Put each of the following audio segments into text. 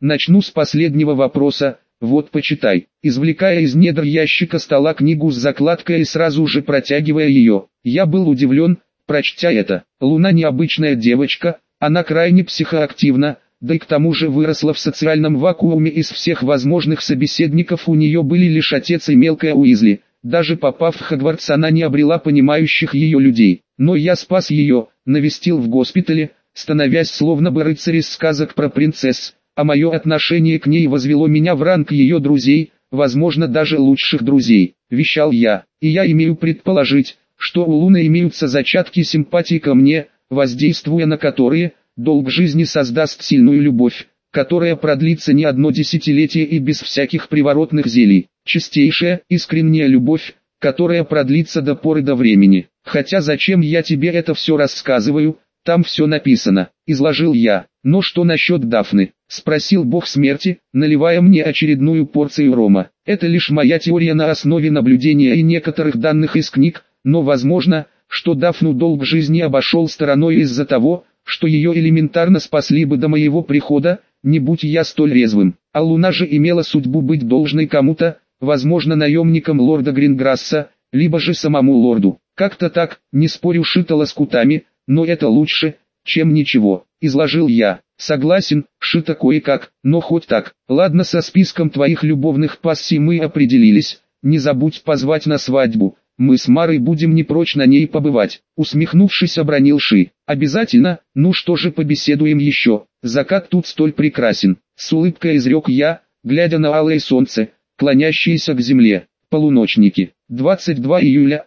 Начну с последнего вопроса. Вот почитай. Извлекая из недр ящика стола книгу с закладкой и сразу же протягивая ее, я был удивлен, прочтя это. Луна необычная девочка, она крайне психоактивна, да и к тому же выросла в социальном вакууме. Из всех возможных собеседников у нее были лишь отец и мелкая Уизли. Даже попав в Хогвартс, она не обрела понимающих ее людей. Но я спас ее, навестил в госпитале, становясь словно бы рыцарь из сказок про принцесс, а мое отношение к ней возвело меня в ранг ее друзей, возможно даже лучших друзей, вещал я. И я имею предположить, что у Луны имеются зачатки симпатии ко мне, воздействуя на которые, долг жизни создаст сильную любовь, которая продлится не одно десятилетие и без всяких приворотных зелий. Чистейшая, искренняя любовь, которая продлится до поры до времени. Хотя зачем я тебе это все рассказываю, там все написано, изложил я. Но что насчет Дафны? Спросил бог смерти, наливая мне очередную порцию рома. Это лишь моя теория на основе наблюдения и некоторых данных из книг, но возможно, что Дафну долг жизни обошел стороной из-за того, что ее элементарно спасли бы до моего прихода, не будь я столь резвым. А Луна же имела судьбу быть должной кому-то, возможно наемником лорда Гринграсса, либо же самому лорду. Как-то так, не спорю, шито лоскутами, но это лучше, чем ничего, изложил я. Согласен, шито кое-как, но хоть так. Ладно, со списком твоих любовных пассий мы определились, не забудь позвать на свадьбу. Мы с Марой будем не прочь на ней побывать. Усмехнувшись, обронил Ши. Обязательно, ну что же, побеседуем еще. Закат тут столь прекрасен. С улыбкой изрек я, глядя на алое солнце, клонящееся к земле. Полуночники. 22 июля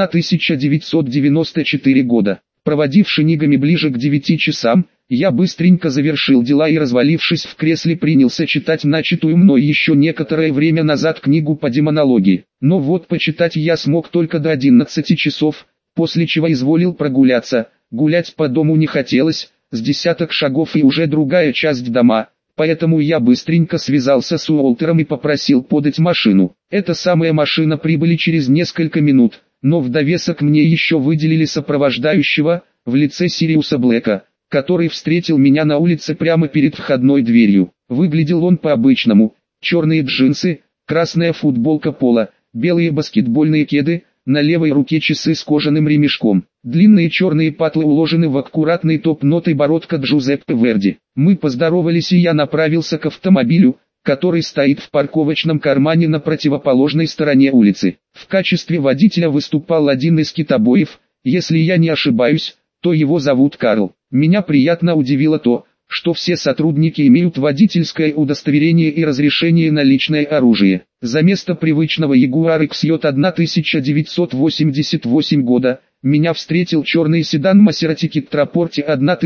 1994 года. Проводив Шинигами ближе к 9 часам, я быстренько завершил дела и, развалившись в кресле, принялся читать начатую мной еще некоторое время назад книгу по демонологии. Но вот почитать я смог только до 11 часов, после чего изволил прогуляться. Гулять по дому не хотелось, с десяток шагов и уже другая часть дома, поэтому я быстренько связался с Уолтером и попросил подать машину. Эта самая машина прибыли через несколько минут, но в довесок мне еще выделили сопровождающего, в лице Сириуса Блэка, который встретил меня на улице прямо перед входной дверью. Выглядел он по-обычному: черные джинсы, красная футболка поло, белые баскетбольные кеды, на левой руке часы с кожаным ремешком. Длинные черные патлы уложены в аккуратный топ-нот и бородка Джузеппе Верди. Мы поздоровались, и я направился к автомобилю, который стоит в парковочном кармане на противоположной стороне улицы. В качестве водителя выступал один из китобоев, если я не ошибаюсь, то его зовут Карл. Меня приятно удивило то, что все сотрудники имеют водительское удостоверение и разрешение на личное оружие. За место привычного Jaguar XJ 1988 года, меня встретил черный седан Maserati Kittraporti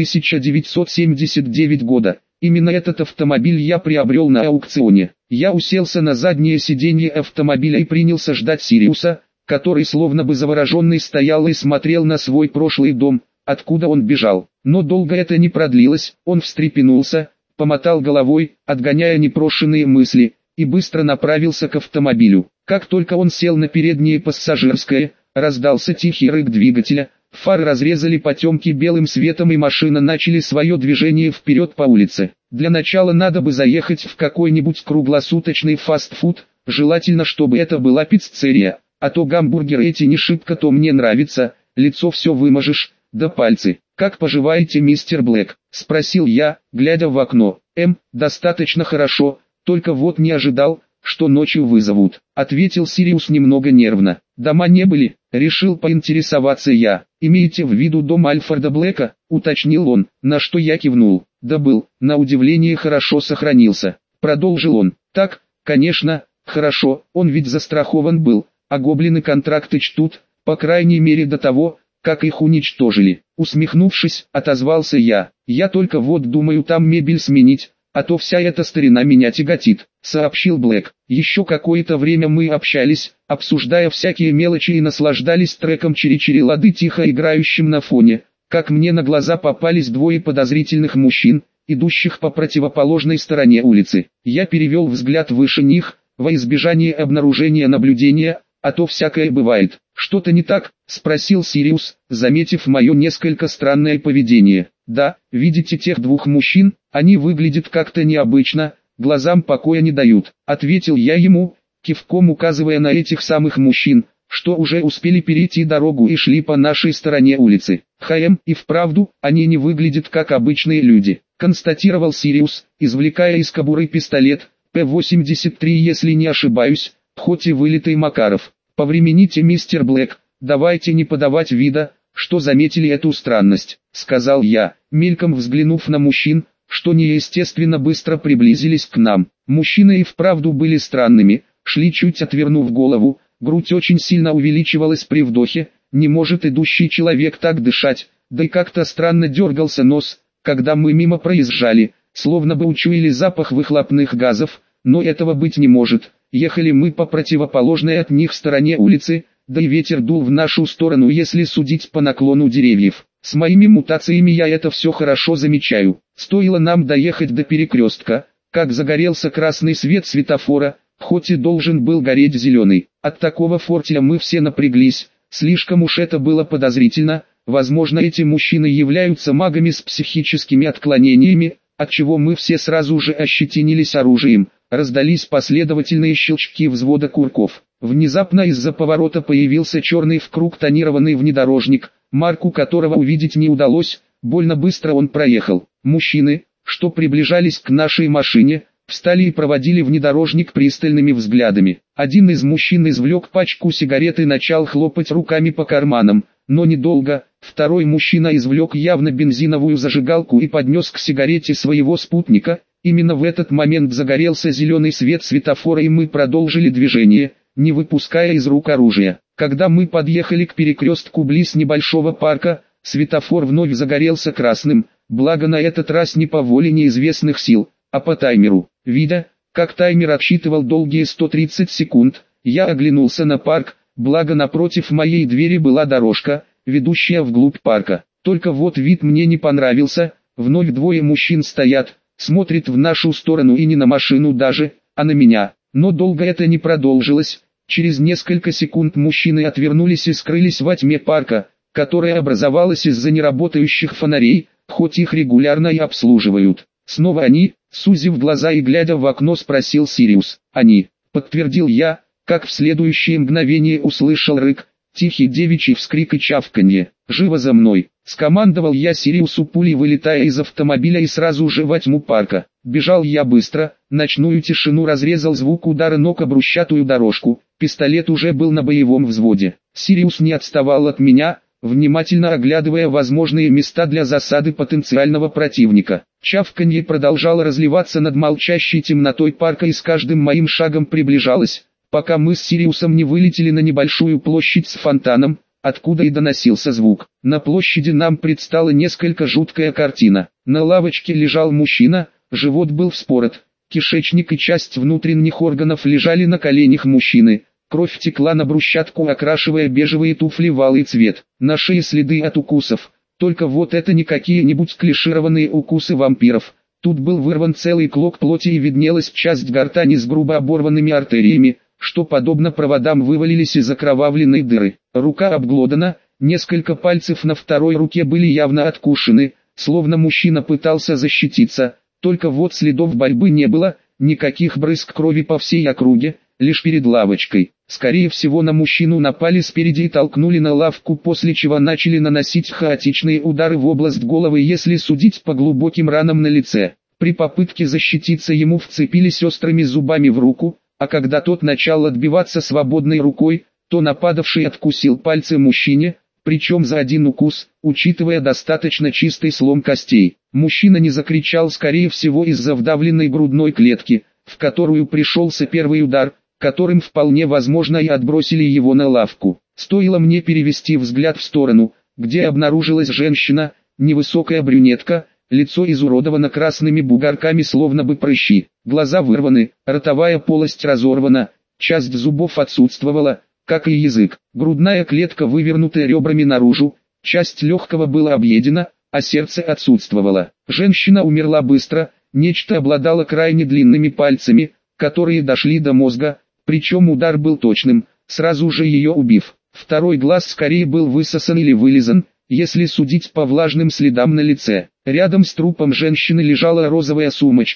1979 года. Именно этот автомобиль я приобрел на аукционе. Я уселся на заднее сиденье автомобиля и принялся ждать Сириуса, который словно бы завороженный стоял и смотрел на свой прошлый дом, откуда он бежал. Но долго это не продлилось, он встрепенулся, помотал головой, отгоняя непрошенные мысли, и быстро направился к автомобилю. Как только он сел на переднее пассажирское, раздался тихий рык двигателя, фары разрезали потемки белым светом и машина начали свое движение вперед по улице. Для начала надо бы заехать в какой-нибудь круглосуточный фастфуд, желательно чтобы это была пиццерия, а то гамбургеры эти не шибко-то мне нравятся, лицо все выможешь, да пальцы. «Как поживаете, мистер Блэк?» – спросил я, глядя в окно. Достаточно хорошо, только вот не ожидал, что ночью вызовут», – ответил Сириус немного нервно. «Дома не были?» – решил поинтересоваться я. «Имеете в виду дом Альфреда Блэка?» – уточнил он, на что я кивнул. «Да был, на удивление хорошо сохранился», – продолжил он. «Так, конечно, хорошо, он ведь застрахован был, а гоблины-контракты чтут, по крайней мере до того, как их уничтожили». Усмехнувшись, отозвался я. «Я только вот думаю там мебель сменить, а то вся эта старина меня тяготит», — сообщил Блэк. Еще какое-то время мы общались, обсуждая всякие мелочи и наслаждались треком «Чири-чири лады», тихо играющим на фоне, как мне на глаза попались двое подозрительных мужчин, идущих по противоположной стороне улицы. Я перевел взгляд выше них, во избежание обнаружения наблюдения, а то всякое бывает. «Что-то не так?» – спросил Сириус, заметив мое несколько странное поведение. «Да, видите тех двух мужчин, они выглядят как-то необычно, глазам покоя не дают», — ответил я ему, кивком указывая на этих самых мужчин, что уже успели перейти дорогу и шли по нашей стороне улицы. И вправду, они не выглядят как обычные люди, констатировал Сириус, извлекая из кобуры пистолет, П-83, если не ошибаюсь, хоть и вылитый Макаров. «Повремените, мистер Блэк, давайте не подавать вида, что заметили эту странность», — сказал я, мельком взглянув на мужчин, что неестественно быстро приблизились к нам. Мужчины и вправду были странными, шли чуть отвернув голову, грудь очень сильно увеличивалась при вдохе, не может идущий человек так дышать, да и как-то странно дергался нос, когда мы мимо проезжали, словно бы учуяли запах выхлопных газов, но этого быть не может. Ехали мы по противоположной от них стороне улицы, да и ветер дул в нашу сторону, если судить по наклону деревьев. С моими мутациями я это все хорошо замечаю. Стоило нам доехать до перекрестка, как загорелся красный свет светофора, хоть и должен был гореть зеленый. От такого фортеля мы все напряглись, слишком уж это было подозрительно. Возможно, эти мужчины являются магами с психическими отклонениями, отчего мы все сразу же ощетинились оружием. Раздались последовательные щелчки взвода курков. Внезапно из-за поворота появился черный в круг тонированный внедорожник, марку которого увидеть не удалось, больно быстро он проехал. Мужчины, что приближались к нашей машине, встали и проводили внедорожник пристальными взглядами. Один из мужчин извлек пачку сигарет и начал хлопать руками по карманам, но недолго. Второй мужчина извлек явно бензиновую зажигалку и поднес к сигарете своего спутника. Именно в этот момент загорелся зеленый свет светофора, и мы продолжили движение, не выпуская из рук оружия. Когда мы подъехали к перекрестку близ небольшого парка, светофор вновь загорелся красным, благо на этот раз не по воле неизвестных сил, а по таймеру. Видя, как таймер отсчитывал долгие 130 секунд, я оглянулся на парк, благо напротив моей двери была дорожка, ведущая вглубь парка. Только вот вид мне не понравился, вновь двое мужчин стоят, смотрит в нашу сторону и не на машину даже, а на меня. Но долго это не продолжилось. Через несколько секунд мужчины отвернулись и скрылись во тьме парка, которая образовалась из-за неработающих фонарей, хоть их регулярно и обслуживают. Снова они, сузив глаза и глядя в окно, спросил Сириус. «Они», — подтвердил я, как в следующее мгновение услышал рык, тихий девичий вскрик и чавканье. «Живо за мной!» — скомандовал я Сириусу, пулей вылетая из автомобиля и сразу же во тьму парка. Бежал я быстро, ночную тишину разрезал звук удара ног о брусчатую дорожку, пистолет уже был на боевом взводе. Сириус не отставал от меня, внимательно оглядывая возможные места для засады потенциального противника. Чавканье продолжало разливаться над молчащей темнотой парка и с каждым моим шагом приближалось, пока мы с Сириусом не вылетели на небольшую площадь с фонтаном, откуда и доносился звук. На площади нам предстала несколько жуткая картина. На лавочке лежал мужчина, живот был вспорот, кишечник и часть внутренних органов лежали на коленях мужчины. Кровь текла на брусчатку, окрашивая бежевые туфли в алый цвет. На шее следы от укусов. Только вот это не какие-нибудь клишированные укусы вампиров. Тут был вырван целый клок плоти и виднелась часть гортани с грубо оборванными артериями, что подобно проводам вывалились из окровавленной дыры. Рука обглодана, несколько пальцев на второй руке были явно откушены, словно мужчина пытался защититься, только вот следов борьбы не было, никаких брызг крови по всей округе, лишь перед лавочкой. Скорее всего, на мужчину напали спереди и толкнули на лавку, после чего начали наносить хаотичные удары в область головы, если судить по глубоким ранам на лице. При попытке защититься ему вцепились острыми зубами в руку, а когда тот начал отбиваться свободной рукой, то нападавший откусил пальцы мужчине, причем за один укус, учитывая достаточно чистый слом костей. Мужчина не закричал, скорее всего из-за вдавленной грудной клетки, в которую пришелся первый удар, которым вполне возможно и отбросили его на лавку. Стоило мне перевести взгляд в сторону, где обнаружилась женщина, невысокая брюнетка, лицо изуродовано красными бугорками, словно бы прыщи, глаза вырваны, ротовая полость разорвана, часть зубов отсутствовала, как и язык, грудная клетка вывернута ребрами наружу, часть легкого была объедена, а сердце отсутствовало. Женщина умерла быстро, нечто обладало крайне длинными пальцами, которые дошли до мозга, причем удар был точным, сразу же ее убив. Второй глаз скорее был высосан или вылизан, если судить по влажным следам на лице. Рядом с трупом женщины лежала розовая сумочка,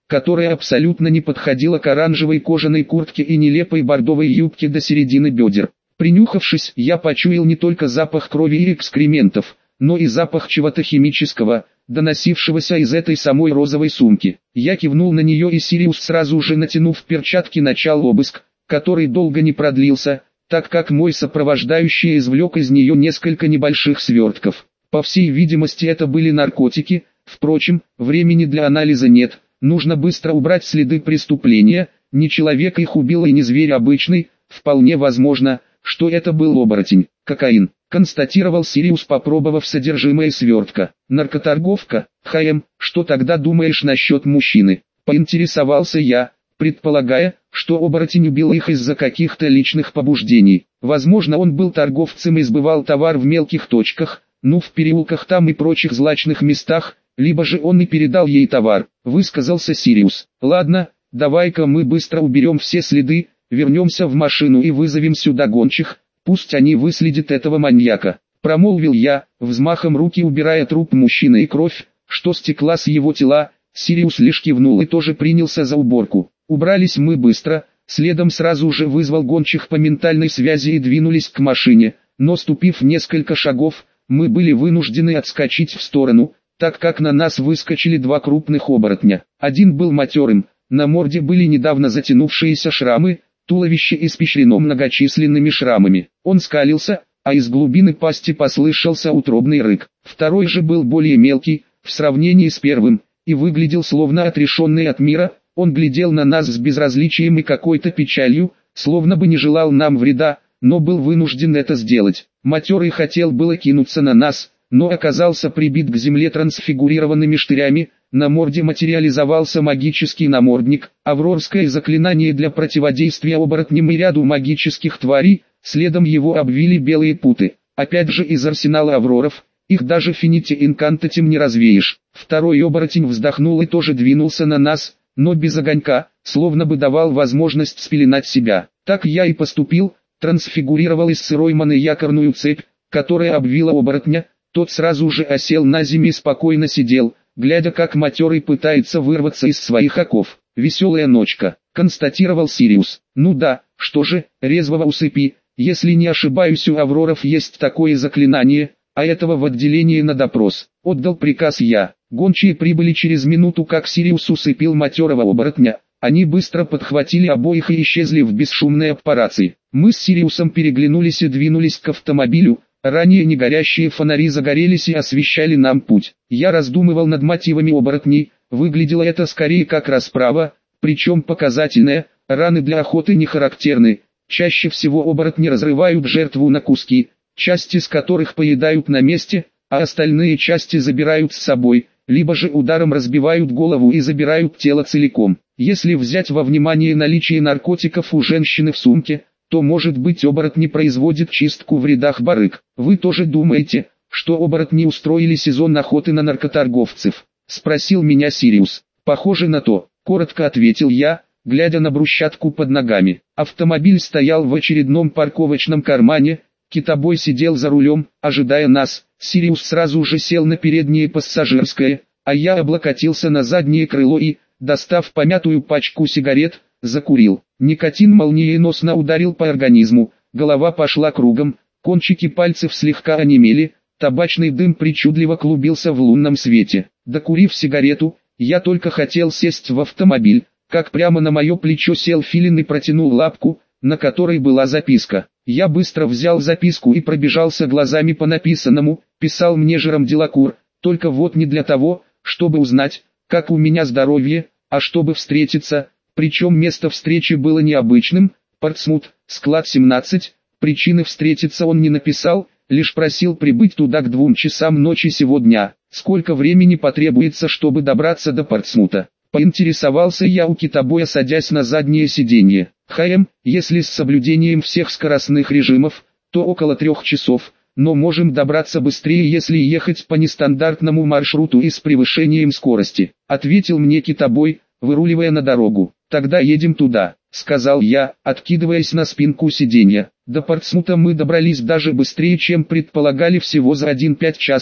которая абсолютно не подходила к оранжевой кожаной куртке и нелепой бордовой юбке до середины бедер. Принюхавшись, я почуял не только запах крови и экскрементов, но и запах чего-то химического, доносившегося из этой самой розовой сумки. Я кивнул на нее, и Сириус, сразу же натянув перчатки, начал обыск, который долго не продлился, так как мой сопровождающий извлек из нее несколько небольших свертков. По всей видимости, это были наркотики. Впрочем, времени для анализа нет, нужно быстро убрать следы преступления. Не человек их убил и не зверь обычный, вполне возможно, что это был оборотень. Кокаин, констатировал Сириус, попробовав содержимое свертка. Наркоторговка? Что тогда думаешь насчет мужчины? Поинтересовался я, предполагая, что оборотень убил их из-за каких-то личных побуждений. Возможно, он был торговцем и сбывал товар в мелких точках, в переулках там и прочих злачных местах, либо же он и передал ей товар, высказался Сириус. Ладно, давай-ка мы быстро уберем все следы, вернемся в машину и вызовем сюда гончих, пусть они выследят этого маньяка, промолвил я, взмахом руки убирая труп мужчины и кровь, что стекла с его тела. Сириус лишь кивнул и тоже принялся за уборку. Убрались мы быстро, следом сразу же вызвал гончих по ментальной связи и двинулись к машине, но ступив несколько шагов, мы были вынуждены отскочить в сторону, так как на нас выскочили два крупных оборотня. Один был матерым, на морде были недавно затянувшиеся шрамы, туловище испещрено многочисленными шрамами. Он скалился, а из глубины пасти послышался утробный рык. Второй же был более мелкий, в сравнении с первым, и выглядел словно отрешенный от мира. Он глядел на нас с безразличием и какой-то печалью, словно бы не желал нам вреда, но был вынужден это сделать. Матерый хотел было кинуться на нас, но оказался прибит к земле трансфигурированными штырями. На морде материализовался магический намордник, аврорское заклинание для противодействия оборотням и ряду магических тварей. Следом его обвили белые путы, опять же из арсенала авроров. Их даже финити инкантатем не развеешь. Второй оборотень вздохнул и тоже двинулся на нас, но без огонька, словно бы давал возможность спеленать себя. Так я и поступил, трансфигурировал из сырой маны якорную цепь, которая обвила оборотня. Тот сразу же осел на землю и спокойно сидел, глядя, как матерый пытается вырваться из своих оков. «Веселая ночка», — констатировал Сириус. «Ну да, что же, резвого усыпи, если не ошибаюсь, у авроров есть такое заклинание, а этого в отделении на допрос», — отдал приказ я. Гончие прибыли через минуту, как Сириус усыпил матерого оборотня. Они быстро подхватили обоих и исчезли в бесшумной аппарации. Мы с Сириусом переглянулись и двинулись к автомобилю. Ранее не горящие фонари загорелись и освещали нам путь. Я раздумывал над мотивами оборотней. Выглядело это скорее как расправа, причем показательная. Раны для охоты не характерны. Чаще всего оборотни разрывают жертву на куски, части с которых поедают на месте, а остальные части забирают с собой, либо же ударом разбивают голову и забирают тело целиком. Если взять во внимание наличие наркотиков у женщины в сумке, то, может быть, оборотни производят чистку в рядах барыг. Вы тоже думаете, что оборотни устроили сезон охоты на наркоторговцев? Спросил меня Сириус. Похоже на то, коротко ответил я, глядя на брусчатку под ногами. Автомобиль стоял в очередном парковочном кармане. Китобой сидел за рулем, ожидая нас. Сириус сразу же сел на переднее пассажирское, а я облокотился на заднее крыло и, достав помятую пачку сигарет, закурил. Никотин молниеносно ударил по организму, голова пошла кругом, кончики пальцев слегка онемели, табачный дым причудливо клубился в лунном свете. Докурив сигарету, я только хотел сесть в автомобиль, как прямо на мое плечо сел Филин и протянул лапку, на которой была записка. Я быстро взял записку и пробежался глазами по написанному. Писал мне Жером Делакур, только вот не для того, чтобы узнать, как у меня здоровье, а чтобы встретиться. Причем место встречи было необычным, Портсмут, склад 17, причины встретиться он не написал, лишь просил прибыть туда к 2 часам ночи сего дня. Сколько времени потребуется, чтобы добраться до Портсмута? Поинтересовался я у китобоя, садясь на заднее сиденье. Если с соблюдением всех скоростных режимов, то около 3 часов, но можем добраться быстрее, если ехать по нестандартному маршруту и с превышением скорости, ответил мне китобой, выруливая на дорогу. Тогда едем туда, сказал я, откидываясь на спинку сиденья. До Портсмута мы добрались даже быстрее, чем предполагали, всего за 1,5 часа.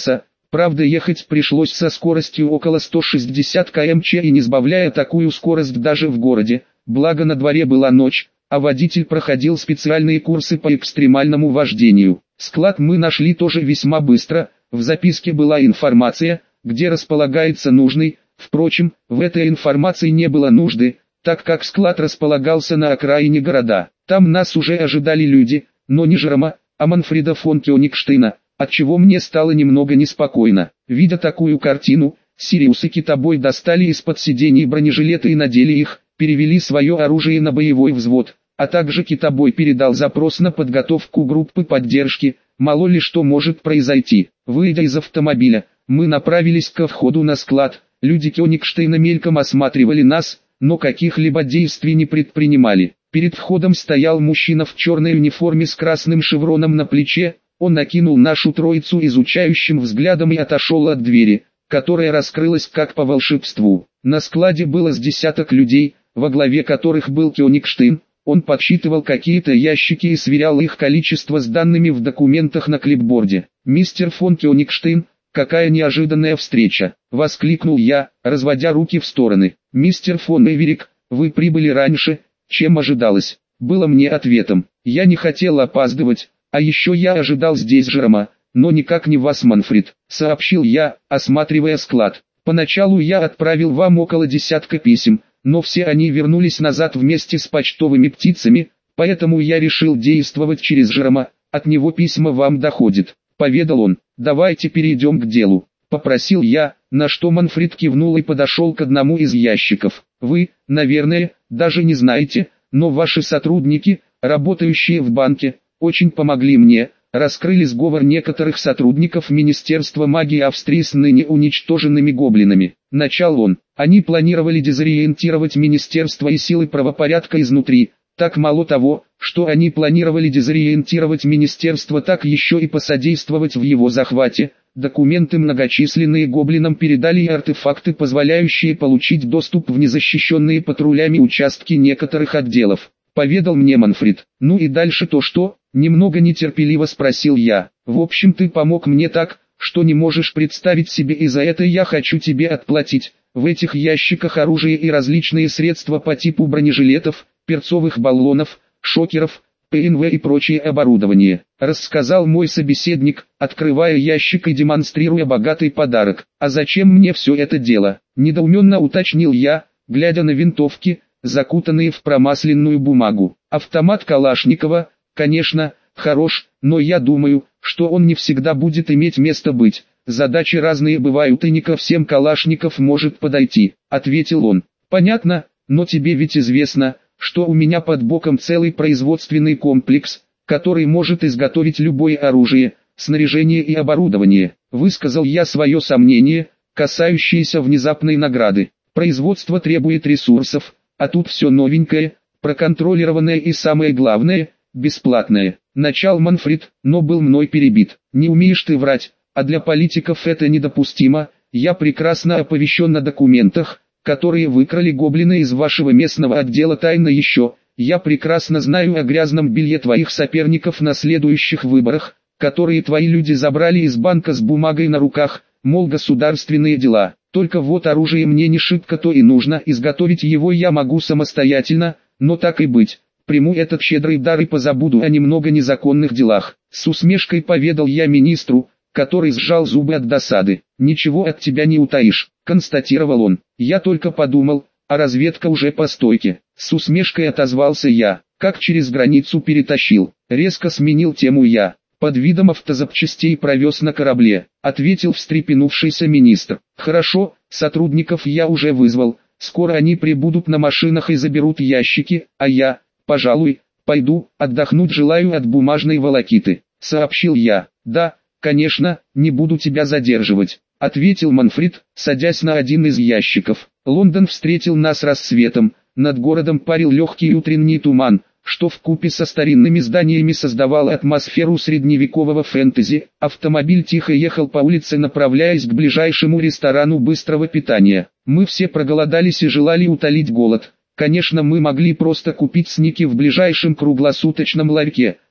Правда, ехать пришлось со скоростью около 160 км/ч и не сбавляя такую скорость даже в городе, благо на дворе была ночь, а водитель проходил специальные курсы по экстремальному вождению. Склад мы нашли тоже весьма быстро, в записке была информация, где располагается нужный, впрочем, в этой информации не было нужды, так как склад располагался на окраине города. Там нас уже ожидали люди, но не Жерома, а Манфреда фон Кёнигштейна, отчего мне стало немного неспокойно. Видя такую картину, Сириус и Китобой достали из-под сидений бронежилеты и надели их, перевели свое оружие на боевой взвод, а также Китобой передал запрос на подготовку группы поддержки, мало ли что может произойти. Выйдя из автомобиля, мы направились ко входу на склад, люди Кёнигштейна мельком осматривали нас, но каких-либо действий не предпринимали. Перед входом стоял мужчина в черной униформе с красным шевроном на плече, он накинул нашу троицу изучающим взглядом и отошел от двери, которая раскрылась как по волшебству. На складе было с десяток людей, во главе которых был Кёнигштейн. Он подсчитывал какие-то ящики и сверял их количество с данными в документах на клипборде. «Мистер фон Кёнигштейн, какая неожиданная встреча!» — воскликнул я, разводя руки в стороны. «Мистер фон Эверик, вы прибыли раньше, чем ожидалось», — было мне ответом. Я не хотел опаздывать, а еще я ожидал здесь Жерома, но никак не вас, Манфред, — сообщил я, осматривая склад. «Поначалу я отправил вам около десятка писем, но все они вернулись назад вместе с почтовыми птицами, поэтому я решил действовать через Жерома, от него письма вам доходят», — поведал он. «Давайте перейдем к делу», — попросил я, на что Манфред кивнул и подошел к одному из ящиков. «Вы, наверное, даже не знаете, но ваши сотрудники, работающие в банке, очень помогли мне, раскрыли сговор некоторых сотрудников Министерства магии Австрии с ныне уничтоженными гоблинами», — начал он. «Они планировали дезориентировать Министерство и силы правопорядка изнутри. Так мало того, что они планировали дезориентировать Министерство, так еще и посодействовать в его захвате. Документы многочисленные гоблинам передали и артефакты, позволяющие получить доступ в незащищенные патрулями участки некоторых отделов», — поведал мне Манфред. «Ну и дальше-то что?» — немного нетерпеливо спросил я. «В общем, ты помог мне так, что не можешь представить себе, и за это я хочу тебе отплатить. В этих ящиках оружие и различные средства по типу бронежилетов, перцовых баллонов, шокеров, ПНВ и прочее оборудование», — рассказал мой собеседник, открывая ящик и демонстрируя богатый подарок. «А зачем мне все это дело?» — недоуменно уточнил я, глядя на винтовки, закутанные в промасленную бумагу. «Автомат Калашникова, конечно, хорош, но я думаю, что он не всегда будет иметь место быть. Задачи разные бывают и не ко всем Калашников может подойти», — ответил он. «Понятно, но тебе ведь известно, что у меня под боком целый производственный комплекс, который может изготовить любое оружие, снаряжение и оборудование», — высказал я свое сомнение, касающееся внезапной награды. «Производство требует ресурсов, а тут все новенькое, проконтролированное и самое главное, бесплатное», — начал Манфред, но был мной перебит. «Не умеешь ты врать, а для политиков это недопустимо. Я прекрасно оповещен о документах, которые выкрали гоблины из вашего местного отдела тайны еще. Я прекрасно знаю о грязном белье твоих соперников на следующих выборах, которые твои люди забрали из банка с бумагой на руках, мол, государственные дела. Только вот оружие мне не шибко-то и нужно, изготовить его я могу самостоятельно, но так и быть. Приму этот щедрый дар и позабуду о немного незаконных делах», — с усмешкой поведал я министру, который сжал зубы от досады. «Ничего от тебя не утаишь», — констатировал он. «Я только подумал, а разведка уже по стойке», — с усмешкой отозвался я. «Как через границу перетащил?» — резко сменил тему я. «Под видом автозапчастей провез на корабле», — ответил встрепенувшийся министр. «Хорошо, сотрудников я уже вызвал, скоро они прибудут на машинах и заберут ящики, а я, пожалуй, пойду, отдохнуть желаю от бумажной волокиты», — сообщил я. «Да, конечно, не буду тебя задерживать», — ответил Манфред, садясь на один из ящиков. Лондон встретил нас рассветом, над городом парил легкий утренний туман, что вкупе со старинными зданиями создавало атмосферу средневекового фэнтези. Автомобиль тихо ехал по улице, направляясь к ближайшему ресторану быстрого питания. Мы все проголодались и желали утолить голод. Конечно, мы могли просто купить снеки в ближайшем круглосуточном ларьке,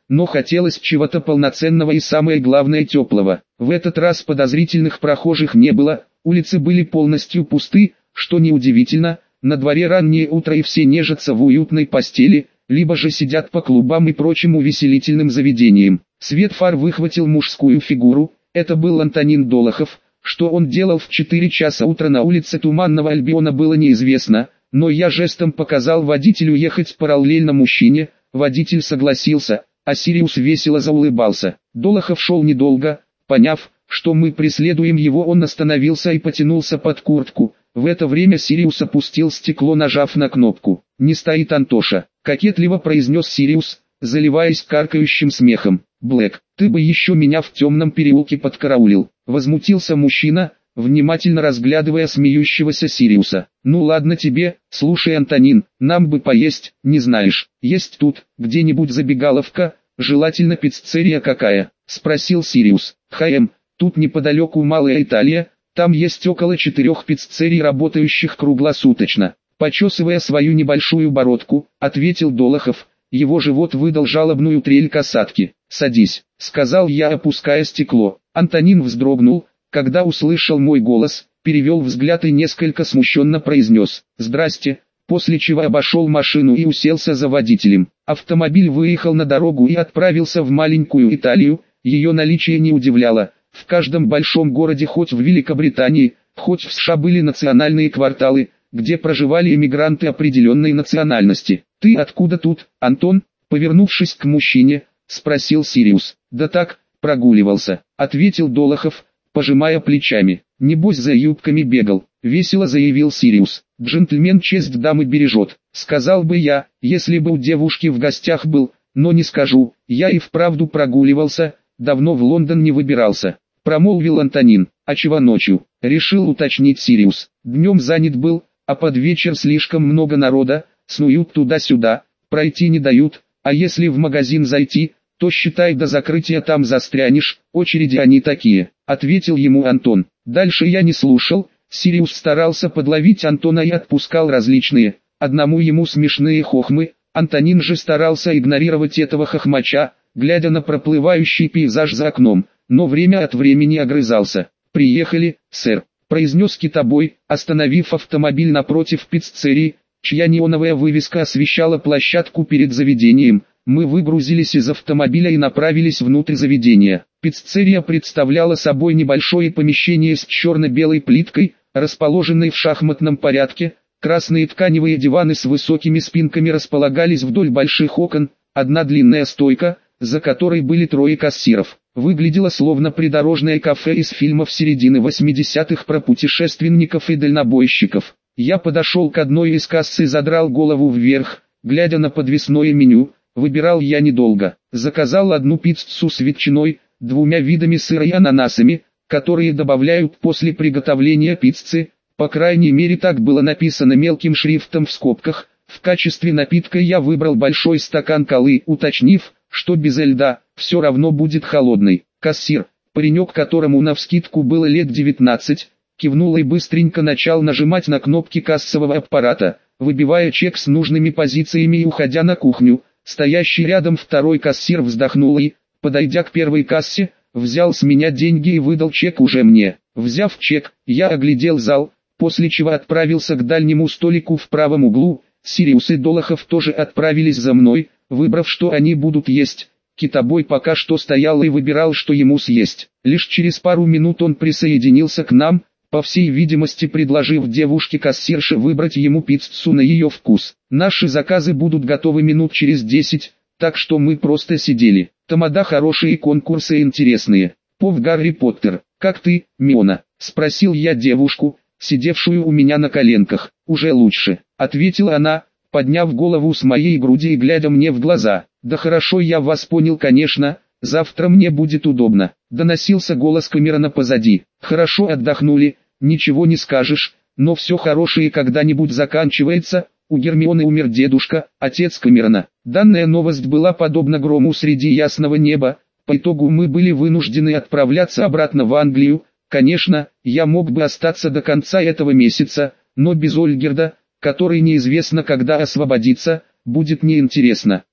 но хотелось чего-то полноценного и самое главное теплого. В этот раз подозрительных прохожих не было, улицы были полностью пусты, что неудивительно, на дворе раннее утро и все нежатся в уютной постели, либо же сидят по клубам и прочим увеселительным заведениям. Свет фар выхватил мужскую фигуру, это был Антонин Долохов. Что он делал в 4 часа утра на улице Туманного Альбиона было неизвестно, но я жестом показал водителю ехать параллельно мужчине, водитель согласился, а Сириус весело заулыбался. Долохов шел недолго, поняв, что мы преследуем его, он остановился и потянулся под куртку. В это время Сириус опустил стекло, нажав на кнопку. «Не стоит Антоша», — кокетливо произнес Сириус, заливаясь каркающим смехом. «Блэк, ты бы еще меня в темном переулке подкараулил», — возмутился мужчина, внимательно разглядывая смеющегося Сириуса. «Ну ладно тебе, слушай, Антонин, нам бы поесть, не знаешь, есть тут где-нибудь забегаловка, желательно пиццерия какая?» — спросил Сириус. Тут неподалеку Малая Италия, там есть около 4 пиццерий, работающих круглосуточно». Почесывая свою небольшую бородку, ответил Долохов. Его живот выдал жалобную трель касатки. «Садись», — сказал я, опуская стекло. Антонин вздрогнул, когда услышал мой голос, перевел взгляд и несколько смущенно произнес «Здрасте», после чего обошел машину и уселся за водителем. Автомобиль выехал на дорогу и отправился в маленькую Италию, ее наличие не удивляло. В каждом большом городе, хоть в Великобритании, хоть в США, были национальные кварталы, где проживали эмигранты определенной национальности. «Ты откуда тут, Антон?» — повернувшись к мужчине, спросил Сириус. «Да так, прогуливался», — ответил Долохов, пожимая плечами. «Небось за юбками бегал», — весело заявил Сириус. «Джентльмен честь дамы бережет», — сказал бы я, если бы у девушки в гостях был, но не скажу, я и вправду прогуливался, давно в Лондон не выбирался. Промолвил Антонин. «А чего ночью?» — решил уточнить Сириус. «Днем занят был, а под вечер слишком много народа, снуют туда-сюда, пройти не дают, а если в магазин зайти, то считай, до закрытия там застрянешь, очереди они такие», — ответил ему Антон. Дальше я не слушал, Сириус старался подловить Антона и отпускал различные, одному ему смешные хохмы, Антонин же старался игнорировать этого хохмача, глядя на проплывающий пейзаж за окном, но время от времени огрызался. «Приехали, сэр», — произнес китобой, остановив автомобиль напротив пиццерии, чья неоновая вывеска освещала площадку перед заведением. Мы выгрузились из автомобиля и направились внутрь заведения. Пиццерия представляла собой небольшое помещение с черно-белой плиткой, расположенной в шахматном порядке. Красные тканевые диваны с высокими спинками располагались вдоль больших окон, одна длинная стойка, за которой были 3 кассиров. Выглядело словно придорожное кафе из фильмов середины 80-х про путешественников и дальнобойщиков. Я подошел к одной из касс и задрал голову вверх, глядя на подвесное меню. Выбирал я недолго. Заказал одну пиццу с ветчиной, 2 видами сыра и ананасами, которые добавляют после приготовления пиццы. По крайней мере так было написано мелким шрифтом в скобках. В качестве напитка я выбрал большой стакан колы, уточнив, что без льда, все равно будет холодный. Кассир, паренек, которому навскидку было лет 19, кивнул и быстренько начал нажимать на кнопки кассового аппарата, выбивая чек с нужными позициями и уходя на кухню. Стоящий рядом второй кассир вздохнул и, подойдя к первой кассе, взял с меня деньги и выдал чек уже мне. Взяв чек, я оглядел зал, после чего отправился к дальнему столику в правом углу. Сириус и Долохов тоже отправились за мной, выбрав, что они будут есть. Китобой пока что стоял и выбирал, что ему съесть. Лишь через пару минут он присоединился к нам, по всей видимости предложив девушке-кассирше выбрать ему пиццу на ее вкус. Наши заказы будут готовы минут через 10, так что мы просто сидели. Тамада хорошие, конкурсы интересные. Пов Гарри Поттер, как ты, Миона? Спросил я девушку, сидевшую у меня на коленках. Уже лучше, ответила она, подняв голову с моей груди и глядя мне в глаза. Да хорошо, я вас понял, конечно. Завтра мне будет удобно. Доносился голос Камерона позади. Хорошо отдохнули, ничего не скажешь, но все хорошее когда-нибудь заканчивается. У Гермионы умер дедушка, отец Камерона. Данная новость была подобна грому среди ясного неба. По итогу мы были вынуждены отправляться обратно в Англию. Конечно, я мог бы остаться до конца этого месяца, но без Ольгерда, который неизвестно когда освободится, будет неинтересно.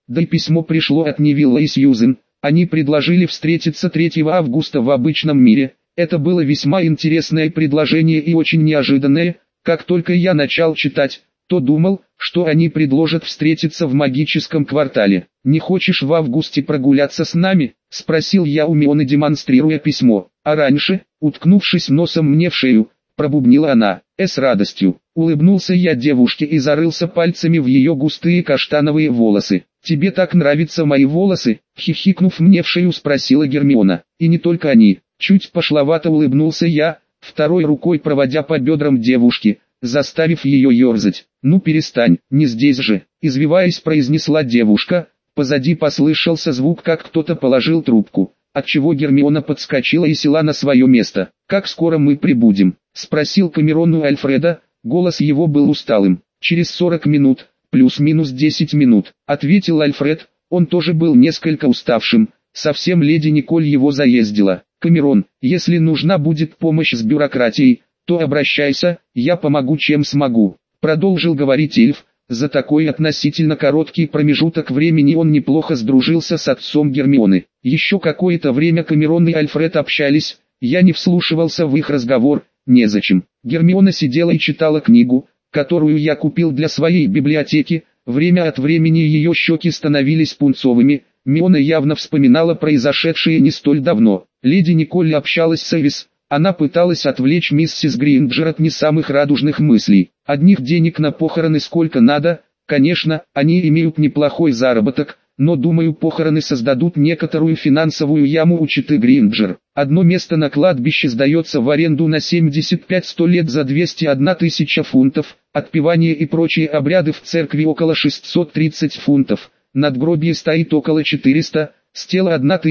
да и письмо пришло от Невилла и Сьюзен. Они предложили встретиться 3 августа в обычном мире. Это было весьма интересное предложение и очень неожиданное. Как только я начал читать, то думал, что они предложат встретиться в магическом квартале. «Не хочешь в августе прогуляться с нами?» – спросил я у Мионы, демонстрируя письмо. А раньше, уткнувшись носом мне в шею, пробубнила она. С радостью. Улыбнулся я девушке и зарылся пальцами в ее густые каштановые волосы. «Тебе так нравятся мои волосы?» – хихикнув мне в шею, спросила Гермиона. «И не только они». Чуть пошловато улыбнулся я, второй рукой проводя по бедрам девушки, заставив ее ерзать. «Ну перестань, не здесь же», — извиваясь, произнесла девушка. Позади послышался звук, как кто-то положил трубку, отчего Гермиона подскочила и села на свое место. «Как скоро мы прибудем?» — спросил Камерон у Альфреда, голос его был усталым. «Через 40 минут, плюс-минус 10 минут», — ответил Альфред, он тоже был несколько уставшим, совсем леди Николь его заездила. «Камерон, если нужна будет помощь с бюрократией, то обращайся, я помогу чем смогу», — продолжил говорить эльф. За такой относительно короткий промежуток времени он неплохо сдружился с отцом Гермионы. Еще какое-то время Камерон и Альфред общались, я не вслушивался в их разговор, незачем. Гермиона сидела и читала книгу, которую я купил для своей библиотеки, время от времени ее щеки становились пунцовыми. Миона явно вспоминала произошедшее не столь давно. Леди Николь общалась с Эвис. Она пыталась отвлечь миссис Гринджер от не самых радужных мыслей. Одних денег на похороны сколько надо, конечно, они имеют неплохой заработок, но думаю, похороны создадут некоторую финансовую яму у четы Гринджер. Одно место на кладбище сдается в аренду на 75-100 лет за 201 тысяча фунтов, отпевание и прочие обряды в церкви около 630 фунтов. Надгробие стоит около 400, стела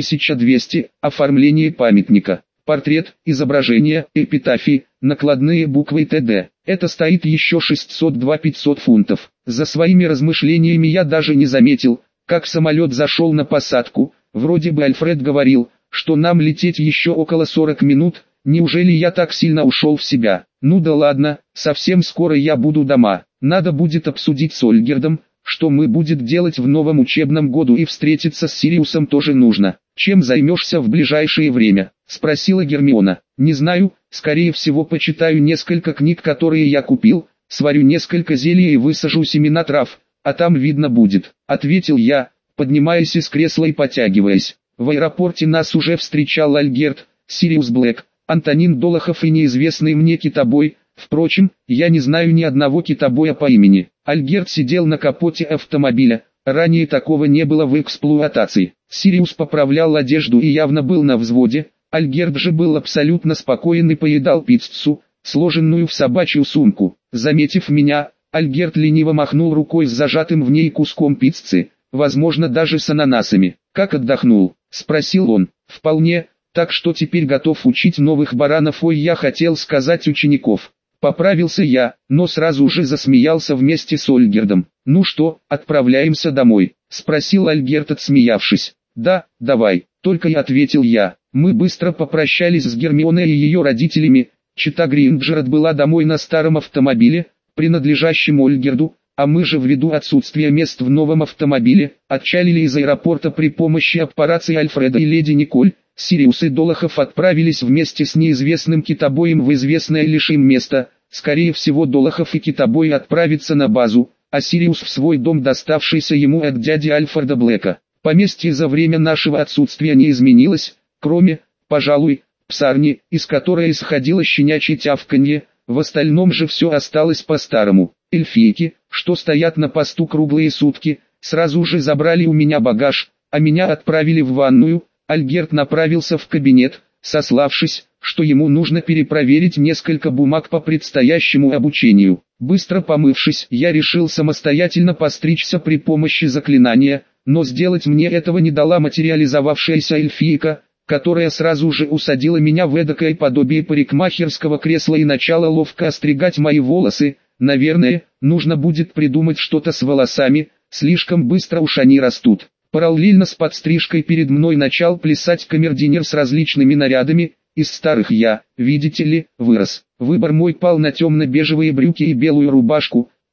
1200, оформление памятника, портрет, изображение, эпитафии, накладные буквы и т.д. Это стоит еще 602-500 фунтов. За своими размышлениями я даже не заметил, как самолет зашел на посадку. Вроде бы Альфред говорил, что нам лететь еще около 40 минут. Неужели я так сильно ушел в себя? Ну да ладно, совсем скоро я буду дома. Надо будет обсудить с Ольгердом, что мы будем делать в новом учебном году, и встретиться с Сириусом тоже нужно. «Чем займешься в ближайшее время?» – спросила Гермиона. «Не знаю, скорее всего почитаю несколько книг, которые я купил, сварю несколько зелий и высажу семена трав, а там видно будет», – ответил я, поднимаясь из кресла и потягиваясь. В аэропорте нас уже встречал Альгерт, Сириус Блэк, Антонин Долохов и неизвестный мне китобой. Впрочем, я не знаю ни одного китобоя по имени. Альгерт сидел на капоте автомобиля, ранее такого не было в эксплуатации. Сириус поправлял одежду и явно был на взводе. Альгерт же был абсолютно спокоен и поедал пиццу, сложенную в собачью сумку. Заметив меня, Альгерт лениво махнул рукой с зажатым в ней куском пиццы, возможно даже с ананасами. «Как отдохнул?» – спросил он. «Вполне, так что теперь готов учить новых баранов». Ой, я хотел сказать учеников. Поправился я, но сразу же засмеялся вместе с Ольгердом. «Ну что, отправляемся домой?» – спросил Альгерт, отсмеявшись. «Да, давай», – только и ответил я. Мы быстро попрощались с Гермионой и ее родителями. Чита Гринджер отбыла домой на старом автомобиле, принадлежащем Ольгерду, а мы же ввиду отсутствия мест в новом автомобиле, отчалили из аэропорта при помощи аппарации Альфреда и леди Николь. Сириус и Долохов отправились вместе с неизвестным китобоем в известное лишь им место. Скорее всего, Долохов и китобой отправятся на базу, а Сириус в свой дом, доставшийся ему от дяди Альфреда Блэка. Поместье за время нашего отсутствия не изменилось, кроме, пожалуй, псарни, из которой исходило щенячье тявканье. В остальном же все осталось по-старому. Эльфийки, что стоят на посту круглые сутки, сразу же забрали у меня багаж, а меня отправили в ванную. Альгерт направился в кабинет, сославшись, что ему нужно перепроверить несколько бумаг по предстоящему обучению. Быстро помывшись, я решил самостоятельно постричься при помощи заклинания, но сделать мне этого не дала материализовавшаяся эльфийка, которая сразу же усадила меня в эдакое подобие парикмахерского кресла и начала ловко остригать мои волосы. Наверное, нужно будет придумать что-то с волосами, слишком быстро уж они растут. Параллельно с подстрижкой перед мной начал плясать камердинер с различными нарядами. Из старых я, видите ли, вырос. Выбор мой пал на темно-бежевые брюки и белую рубашку,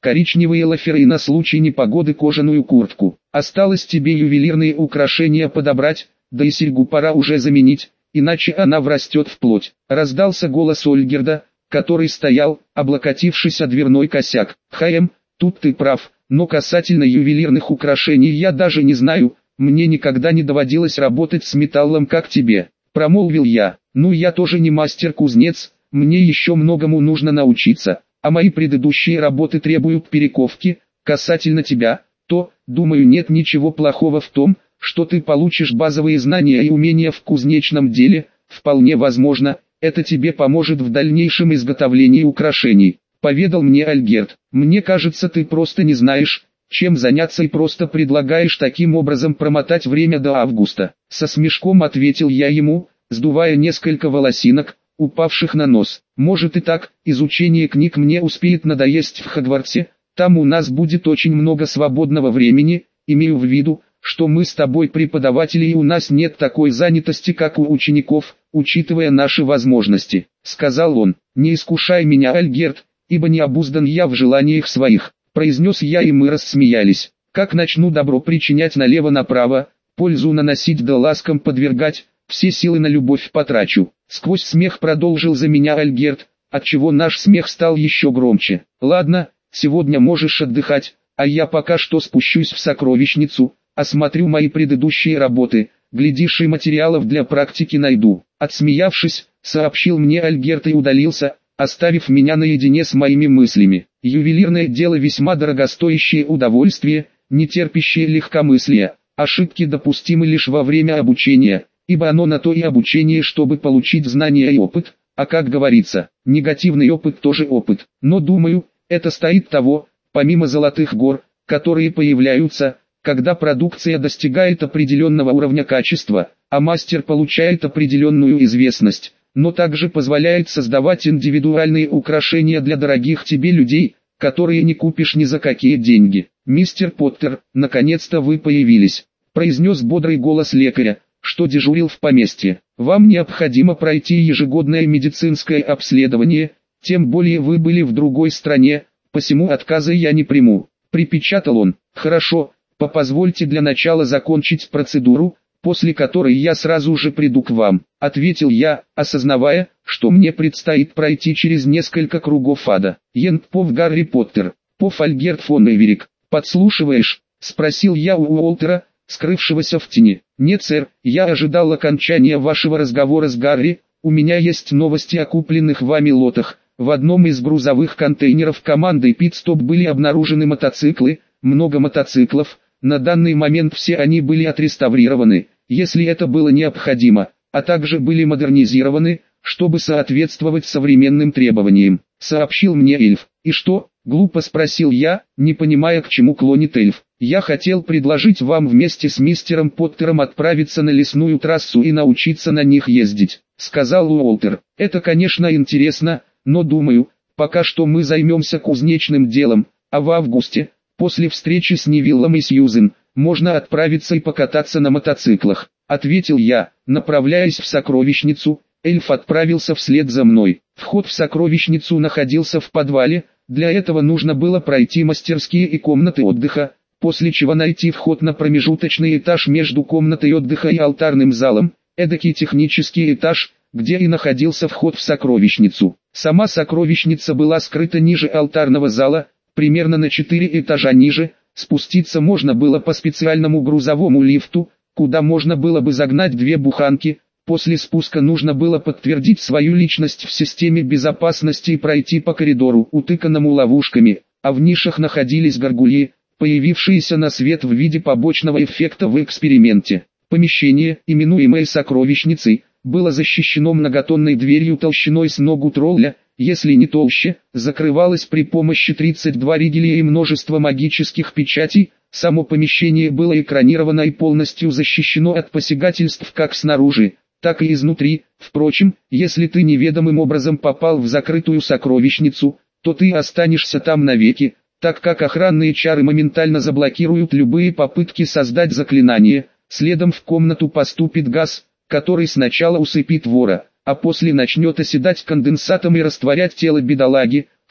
коричневые лаферы и на случай непогоды кожаную куртку. Осталось тебе ювелирные украшения подобрать, да и серьгу пора уже заменить, иначе она врастет в плоть. Раздался голос Ольгерда, который стоял, облокотившись о дверной косяк. «Хаем, тут ты прав, но касательно ювелирных украшений я даже не знаю, мне никогда не доводилось работать с металлом как тебе», — промолвил я. «Ну я тоже не мастер-кузнец, мне еще многому нужно научиться, а мои предыдущие работы требуют перековки. Касательно тебя, то, думаю, нет ничего плохого в том, что ты получишь базовые знания и умения в кузнечном деле, вполне возможно, это тебе поможет в дальнейшем изготовлении украшений», — поведал мне Альгерт. «Мне кажется, ты просто не знаешь, чем заняться и просто предлагаешь таким образом промотать время до августа». Со смешком ответил я ему, сдувая несколько волосинок, упавших на нос. «Может и так, изучение книг мне успеет надоесть в Хогвартсе, там у нас будет очень много свободного времени, имею в виду, что мы с тобой преподаватели и у нас нет такой занятости как у учеников, учитывая наши возможности», — сказал он. «Не искушай меня, Альгерт, ибо не обуздан я в желаниях своих», — произнес я, и мы рассмеялись. «Как начну добро причинять налево-направо, пользу наносить да ласкам подвергать, все силы на любовь потрачу». Сквозь смех продолжил за меня Альгерт, отчего наш смех стал еще громче. «Ладно, сегодня можешь отдыхать, а я пока что спущусь в сокровищницу, осмотрю мои предыдущие работы, глядишь и материалов для практики найду». Отсмеявшись, сообщил мне Альгерт и удалился, оставив меня наедине с моими мыслями. Ювелирное дело весьма дорогостоящее удовольствие, не терпящее легкомыслия. Ошибки допустимы лишь во время обучения, ибо оно на то и обучение, чтобы получить знания и опыт, а как говорится, негативный опыт тоже опыт. Но думаю, это стоит того, помимо золотых гор, которые появляются, когда продукция достигает определенного уровня качества, а мастер получает определенную известность, но также позволяет создавать индивидуальные украшения для дорогих тебе людей, которые не купишь ни за какие деньги. «Мистер Поттер, наконец-то вы появились», — произнес бодрый голос лекаря, что дежурил в поместье. «Вам необходимо пройти ежегодное медицинское обследование, тем более вы были в другой стране, посему отказа я не приму», — припечатал он. «Хорошо, позвольте для начала закончить процедуру, после которой я сразу же приду к вам», — ответил я, осознавая, что мне предстоит пройти через несколько кругов ада. «Ентпов Гарри Поттер, пов Альгерт фон Эверик, подслушиваешь?» — спросил я у Уолтера, скрывшегося в тени. «Нет, сэр, я ожидал окончания вашего разговора с Гарри, у меня есть новости о купленных вами лотах. В одном из грузовых контейнеров командой Питстоп были обнаружены мотоциклы, много мотоциклов, на данный момент все они были отреставрированы, если это было необходимо, а также были модернизированы, чтобы соответствовать современным требованиям», — сообщил мне эльф. «И что?» — глупо спросил я, не понимая, к чему клонит эльф. «Я хотел предложить вам вместе с мистером Поттером отправиться на лесную трассу и научиться на них ездить», — сказал Уолтер. «Это, конечно, интересно, но думаю, пока что мы займемся кузнечным делом, а в августе, после встречи с Невиллом и Сьюзен, можно отправиться и покататься на мотоциклах», — ответил я, направляясь в сокровищницу. Эльф отправился вслед за мной. Вход в сокровищницу находился в подвале, для этого нужно было пройти мастерские и комнаты отдыха, после чего найти вход на промежуточный этаж между комнатой отдыха и алтарным залом, эдакий технический этаж, где и находился вход в сокровищницу. Сама сокровищница была скрыта ниже алтарного зала, примерно на 4 этажа ниже. Спуститься можно было по специальному грузовому лифту, куда можно было бы загнать 2 буханки. После спуска нужно было подтвердить свою личность в системе безопасности и пройти по коридору, утыканному ловушками, а в нишах находились гаргульи, появившиеся на свет в виде побочного эффекта в эксперименте. Помещение, именуемое сокровищницей, было защищено многотонной дверью толщиной с ногу тролля, если не толще, закрывалось при помощи 32 ригеля и множества магических печатей. Само помещение было экранировано и полностью защищено от посягательств как снаружи, так и изнутри. Впрочем, если ты неведомым образом попал в закрытую сокровищницу, то ты останешься там навеки, так как охранные чары моментально заблокируют любые попытки создать заклинание. Следом в комнату поступит газ, который сначала усыпит вора, а после начнет оседать конденсатом и растворять тело бедолаги,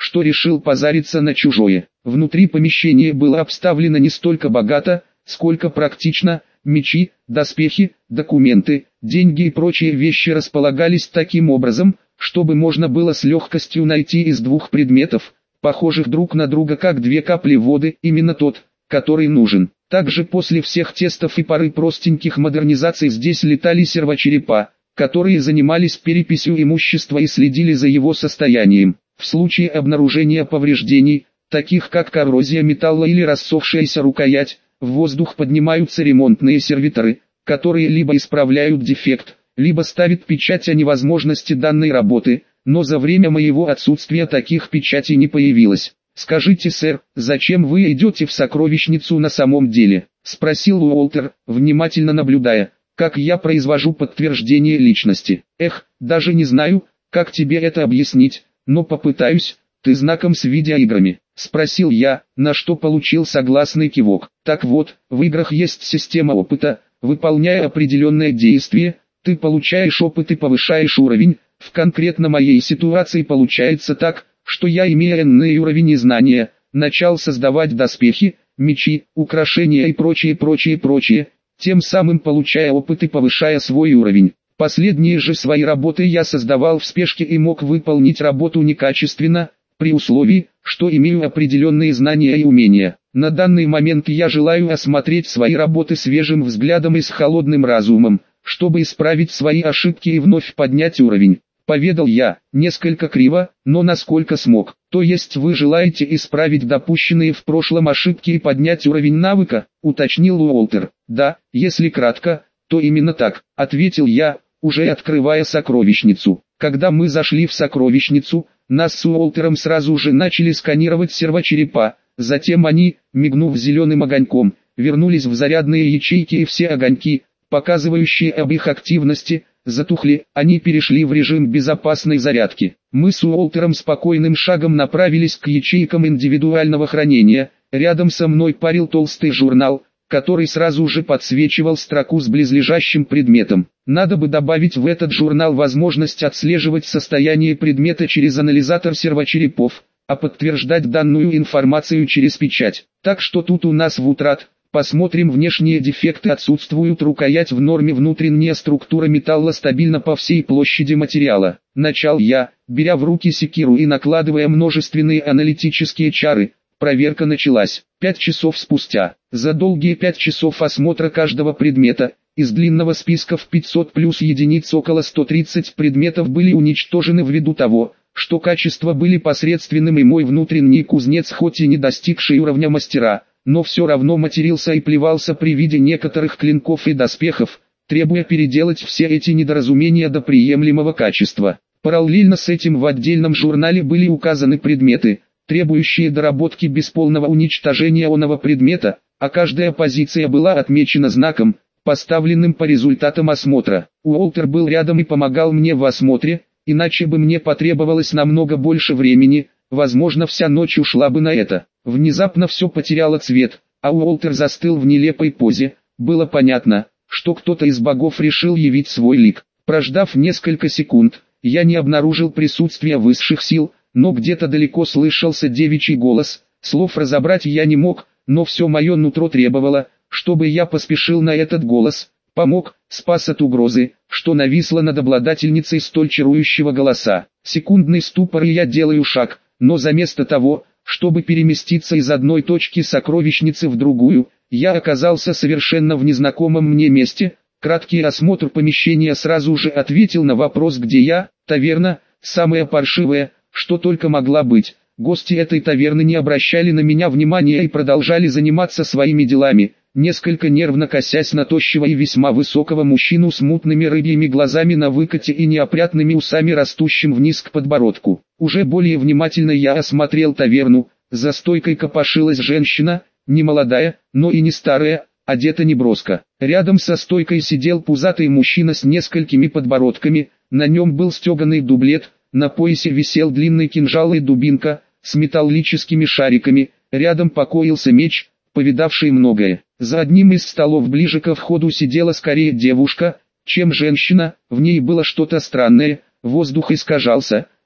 что решил позариться на чужое. Внутри помещения было обставлено не столько богато, сколько практично. Мечи, доспехи, документы, деньги и прочие вещи располагались таким образом, чтобы можно было с легкостью найти из двух предметов, похожих друг на друга как две капли воды, именно тот, который нужен. Также после всех тестов и пары простеньких модернизаций здесь летали сервочерепа, которые занимались переписью имущества и следили за его состоянием. В случае обнаружения повреждений, таких как коррозия металла или рассохшаяся рукоять, в воздух поднимаются ремонтные сервиторы, которые либо исправляют дефект, либо ставят печать о невозможности данной работы, но за время моего отсутствия таких печатей не появилось. «Скажите, сэр, зачем вы идете в сокровищницу на самом деле?» – спросил Уолтер, внимательно наблюдая, как я произвожу подтверждение личности. «Эх, даже не знаю, как тебе это объяснить, но попытаюсь. Ты знаком с видеоиграми?» – спросил я, на что получил согласный кивок. «Так вот, в играх есть система опыта. Выполняя определенное действие, ты получаешь опыт и повышаешь уровень. В конкретно моей ситуации получается так, что я, имея n уровень и знания, начал создавать доспехи, мечи, украшения и прочее, тем самым получая опыт и повышая свой уровень. Последние же свои работы я создавал в спешке и мог выполнить работу некачественно, при условии, что имею определенные знания и умения. На данный момент я желаю осмотреть свои работы свежим взглядом и с холодным разумом, чтобы исправить свои ошибки и вновь поднять уровень. Поведал я, несколько криво, но насколько смог. То есть вы желаете исправить допущенные в прошлом ошибки и поднять уровень навыка, уточнил Уолтер. Да, если кратко, то именно так, ответил я, уже открывая сокровищницу. Когда мы зашли в сокровищницу, нас с Уолтером сразу же начали сканировать сервочерепа, затем они, мигнув зеленым огоньком, вернулись в зарядные ячейки и все огоньки, показывающие об их активности, затухли, они перешли в режим безопасной зарядки. Мы с Уолтером спокойным шагом направились к ячейкам индивидуального хранения, рядом со мной парил толстый журнал, который сразу же подсвечивал строку с близлежащим предметом. Надо бы добавить в этот журнал возможность отслеживать состояние предмета через анализатор сервочерепов, а подтверждать данную информацию через печать. Так что тут у нас в утрат. Посмотрим, внешние дефекты отсутствуют, рукоять в норме, внутренняя структура металла стабильна по всей площади материала. Начал я, беря в руки секиру и накладывая множественные аналитические чары. Проверка началась. 5 часов спустя. За долгие 5 часов осмотра каждого предмета, из длинного списка в 500 плюс единиц около 130 предметов были уничтожены ввиду того, что качества были посредственным, и мой внутренний кузнец, хоть и не достигший уровня мастера, но все равно матерился и плевался при виде некоторых клинков и доспехов, требуя переделать все эти недоразумения до приемлемого качества. Параллельно с этим в отдельном журнале были указаны предметы, требующие доработки без полного уничтожения оного предмета, а каждая позиция была отмечена знаком, поставленным по результатам осмотра. Уолтер был рядом и помогал мне в осмотре, иначе бы мне потребовалось намного больше времени, возможно, вся ночь ушла бы на это. Внезапно все потеряло цвет, а Уолтер застыл в нелепой позе. Было понятно, что кто-то из богов решил явить свой лик. Прождав несколько секунд, я не обнаружил присутствия высших сил, но где-то далеко слышался девичий голос. Слов разобрать я не мог, но все мое нутро требовало, чтобы я поспешил на этот голос, помог, спас от угрозы, что нависла над обладательницей столь чарующего голоса. Секундный ступор, и я делаю шаг, но заместо того, чтобы переместиться из одной точки сокровищницы в другую, я оказался совершенно в незнакомом мне месте. Краткий осмотр помещения сразу же ответил на вопрос, где я. Таверна, самая паршивая, что только могла быть. Гости этой таверны не обращали на меня внимания и продолжали заниматься своими делами, несколько нервно косясь на тощего и весьма высокого мужчину с мутными рыбьими глазами на выкате и неопрятными усами, растущим вниз к подбородку. Уже более внимательно я осмотрел таверну. За стойкой копошилась женщина, не молодая, но и не старая, одета неброско. Рядом со стойкой сидел пузатый мужчина с несколькими подбородками, на нем был стеганый дублет, на поясе висел длинный кинжал и дубинка, с металлическими шариками, рядом покоился меч, повидавший многое. За одним из столов ближе ко входу сидела скорее девушка, чем женщина, в ней было что-то странное, воздух искажался,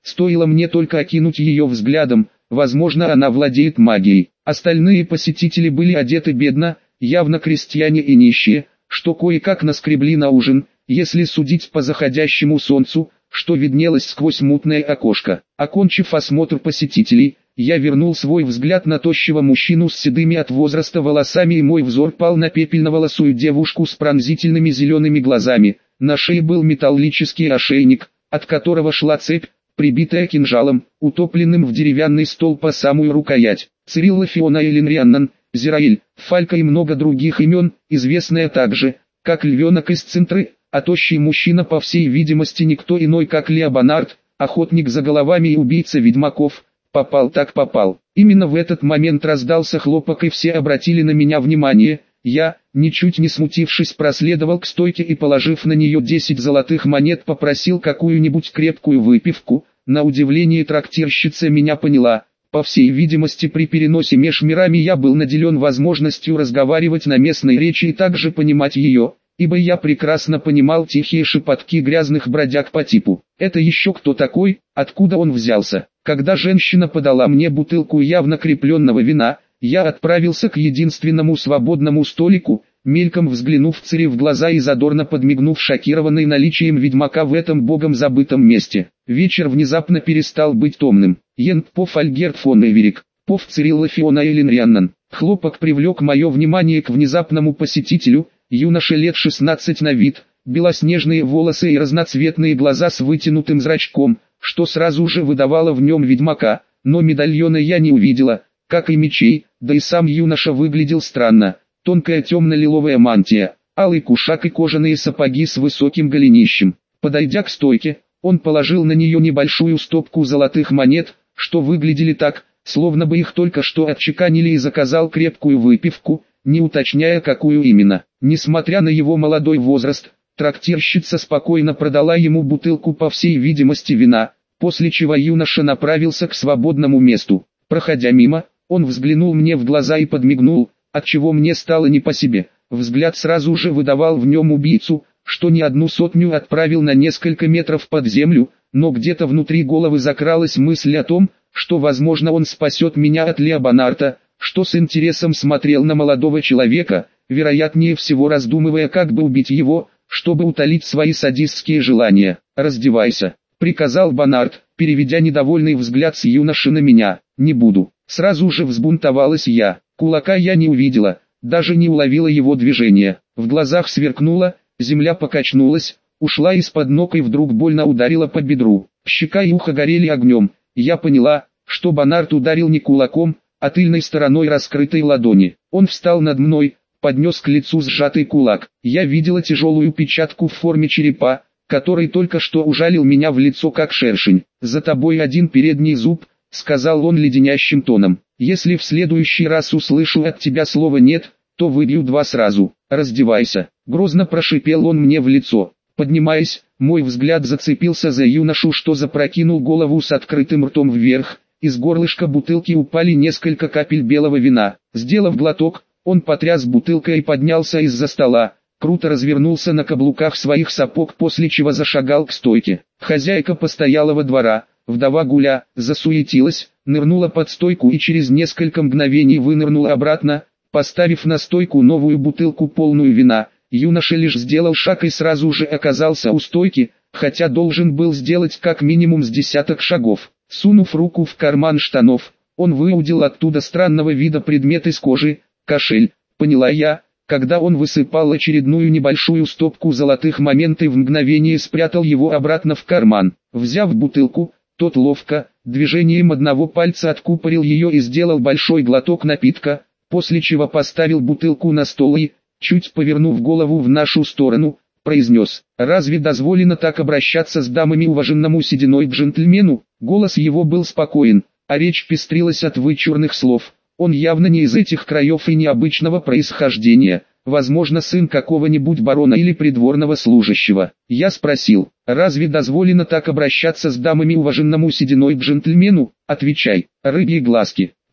Стоило мне только окинуть ее взглядом, возможно, она владеет магией. Остальные посетители были одеты бедно, явно крестьяне и нищие, что кое-как наскребли на ужин, если судить по заходящему солнцу, что виднелось сквозь мутное окошко. Окончив осмотр посетителей, я вернул свой взгляд на тощего мужчину с седыми от возраста волосами, и мой взор пал на пепельноволосую девушку с пронзительными зелеными глазами. На шее был металлический ошейник, от которого шла цепь, прибитая кинжалом, утопленным в деревянный стол по самую рукоять. Цирилла Фиона Эллен Рианнан, Зираэль, Фалька и много других имен, известная также, как львенок из Центры, а тощий мужчина по всей видимости никто иной как Леобонард, охотник за головами и убийца ведьмаков. Попал так попал. Именно в этот момент раздался хлопок, и все обратили на меня внимание. Я, ничуть не смутившись, проследовал к стойке и, положив на нее 10 золотых монет, попросил какую-нибудь крепкую выпивку. На удивление трактирщица меня поняла. По всей видимости, при переносе меж мирами я был наделен возможностью разговаривать на местной речи и также понимать ее, ибо я прекрасно понимал тихие шепотки грязных бродяг по типу: «Это еще кто такой, откуда он взялся?». Когда женщина подала мне бутылку явно крепленного вина, я отправился к единственному свободному столику, мельком взглянув Цири в глаза и задорно подмигнув, шокированный наличием ведьмака в этом богом забытом месте. Вечер внезапно перестал быть томным. Йент Поф Альгерт фон Эверик, Поф Цирилла Фиона Эллен Рианнан. Хлопок привлек мое внимание к внезапному посетителю, юноше лет 16 на вид, белоснежные волосы и разноцветные глаза с вытянутым зрачком, что сразу же выдавало в нем ведьмака, но медальона я не увидела, как и мечей, да и сам юноша выглядел странно. Тонкая темно-лиловая мантия, алый кушак и кожаные сапоги с высоким голенищем. Подойдя к стойке, он положил на нее небольшую стопку золотых монет, что выглядели так, словно бы их только что отчеканили, и заказал крепкую выпивку, не уточняя, какую именно. Несмотря на его молодой возраст, трактирщица спокойно продала ему бутылку, по всей видимости вина, после чего юноша направился к свободному месту. Проходя мимо, он взглянул мне в глаза и подмигнул, отчего мне стало не по себе. Взгляд сразу же выдавал в нем убийцу, что не одну сотню отправил на несколько метров под землю, но где-то внутри головы закралась мысль о том, что возможно он спасет меня от Леобонарда, что с интересом смотрел на молодого человека, вероятнее всего раздумывая, как бы убить его, чтобы утолить свои садистские желания. «Раздевайся», — приказал Бонард, переведя недовольный взгляд с юноши на меня. «Не буду». Сразу же взбунтовалась я. Кулака я не увидела, даже не уловила его движения. В глазах сверкнуло, земля покачнулась, ушла из-под ног и вдруг больно ударила по бедру. Щека и ухо горели огнем. Я поняла, что Бонард ударил не кулаком, а тыльной стороной раскрытой ладони. Он встал над мной, поднес к лицу сжатый кулак. Я видела тяжелую печатку в форме черепа, который только что ужалил меня в лицо как шершень. «За тобой один передний зуб», — сказал он леденящим тоном. «Если в следующий раз услышу от тебя слово «нет», то выбью два сразу. Раздевайся». Грозно прошипел он мне в лицо. Поднимаясь, мой взгляд зацепился за юношу, что запрокинул голову с открытым ртом вверх. Из горлышка бутылки упали несколько капель белого вина. Сделав глоток, он потряс бутылкой и поднялся из-за стола. Круто развернулся на каблуках своих сапог, после чего зашагал к стойке. Хозяйка постоялого двора, вдова Гуля, засуетилась, нырнула под стойку и через несколько мгновений вынырнула обратно, поставив на стойку новую бутылку, полную вина. Юноша лишь сделал шаг и сразу же оказался у стойки, хотя должен был сделать как минимум с десяток шагов. Сунув руку в карман штанов, он выудил оттуда странного вида предмет из кожи, кошель, поняла я, когда он высыпал очередную небольшую стопку золотых монет и в мгновение спрятал его обратно в карман. Взяв бутылку, тот ловко, движением одного пальца откупорил ее и сделал большой глоток напитка, после чего поставил бутылку на стол и, чуть повернув голову в нашу сторону, произнес: «Разве дозволено так обращаться с дамами уваженному сединой джентльмену?» Голос его был спокоен, а речь пестрилась от вычурных слов. Он явно не из этих краев и необычного происхождения, возможно, сын какого-нибудь барона или придворного служащего. Я спросил: «Разве дозволено так обращаться с дамами уваженному сединой джентльмену?» «Отвечай». «Рыбьи глазки»,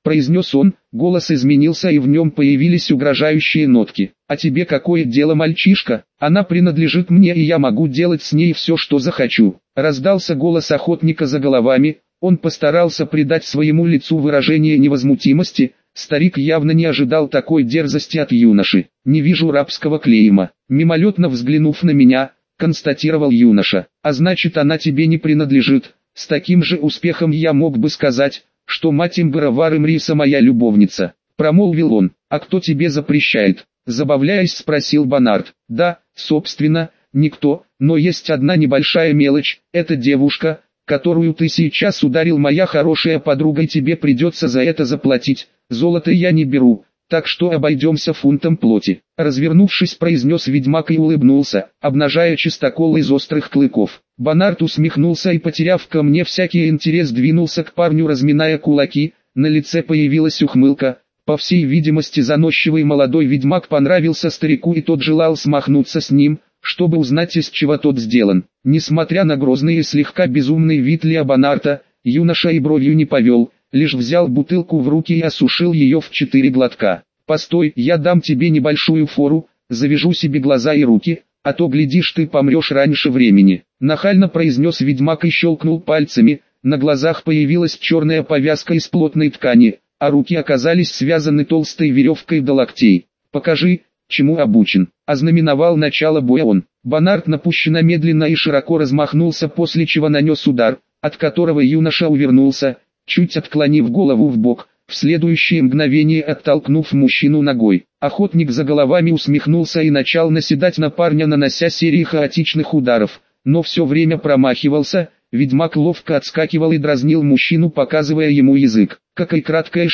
произнес он, голос изменился и в нем появились угрожающие нотки. «А тебе какое дело, мальчишка? Она принадлежит мне и я могу делать с ней все, что захочу». Раздался голос охотника за головами, он постарался придать своему лицу выражение невозмутимости. Старик явно не ожидал такой дерзости от юноши. «Не вижу рабского клейма». Мимолетно взглянув на меня, констатировал юноша. «А значит, она тебе не принадлежит». С таким же успехом я мог бы сказать, что мать Имбыра Имриса моя любовница. Промолвил он. «А кто тебе запрещает?» Забавляясь, спросил Бонард. «Да, собственно, никто, но есть одна небольшая мелочь. Это девушка, которую ты сейчас ударил, моя хорошая подруга, и тебе придется за это заплатить. Золото я не беру, так что обойдемся фунтом плоти». Развернувшись, произнес ведьмак и улыбнулся, обнажая чистокол из острых клыков. Бонард усмехнулся и, потеряв ко мне всякий интерес, двинулся к парню, разминая кулаки. На лице появилась ухмылка. По всей видимости, заносчивый молодой ведьмак понравился старику, и тот желал смахнуться с ним, чтобы узнать, из чего тот сделан. Несмотря на грозный и слегка безумный вид Лео Бонарда, юноша и бровью не повел, лишь взял бутылку в руки и осушил ее в 4 глотка. «Постой, я дам тебе небольшую фору, завяжу себе глаза и руки, а то, глядишь, ты помрешь раньше времени», — нахально произнес ведьмак и щелкнул пальцами. На глазах появилась черная повязка из плотной ткани, а руки оказались связаны толстой веревкой до локтей. «Покажи, чему обучен», — ознаменовал начало боя он. Бонард напущенно медленно и широко размахнулся, после чего нанес удар, от которого юноша увернулся, чуть отклонив голову в бок, в следующее мгновение оттолкнув мужчину ногой. Охотник за головами усмехнулся и начал наседать на парня, нанося серии хаотичных ударов, но все время промахивался. Ведьмак ловко отскакивал и дразнил мужчину, показывая ему язык. «Как и краткое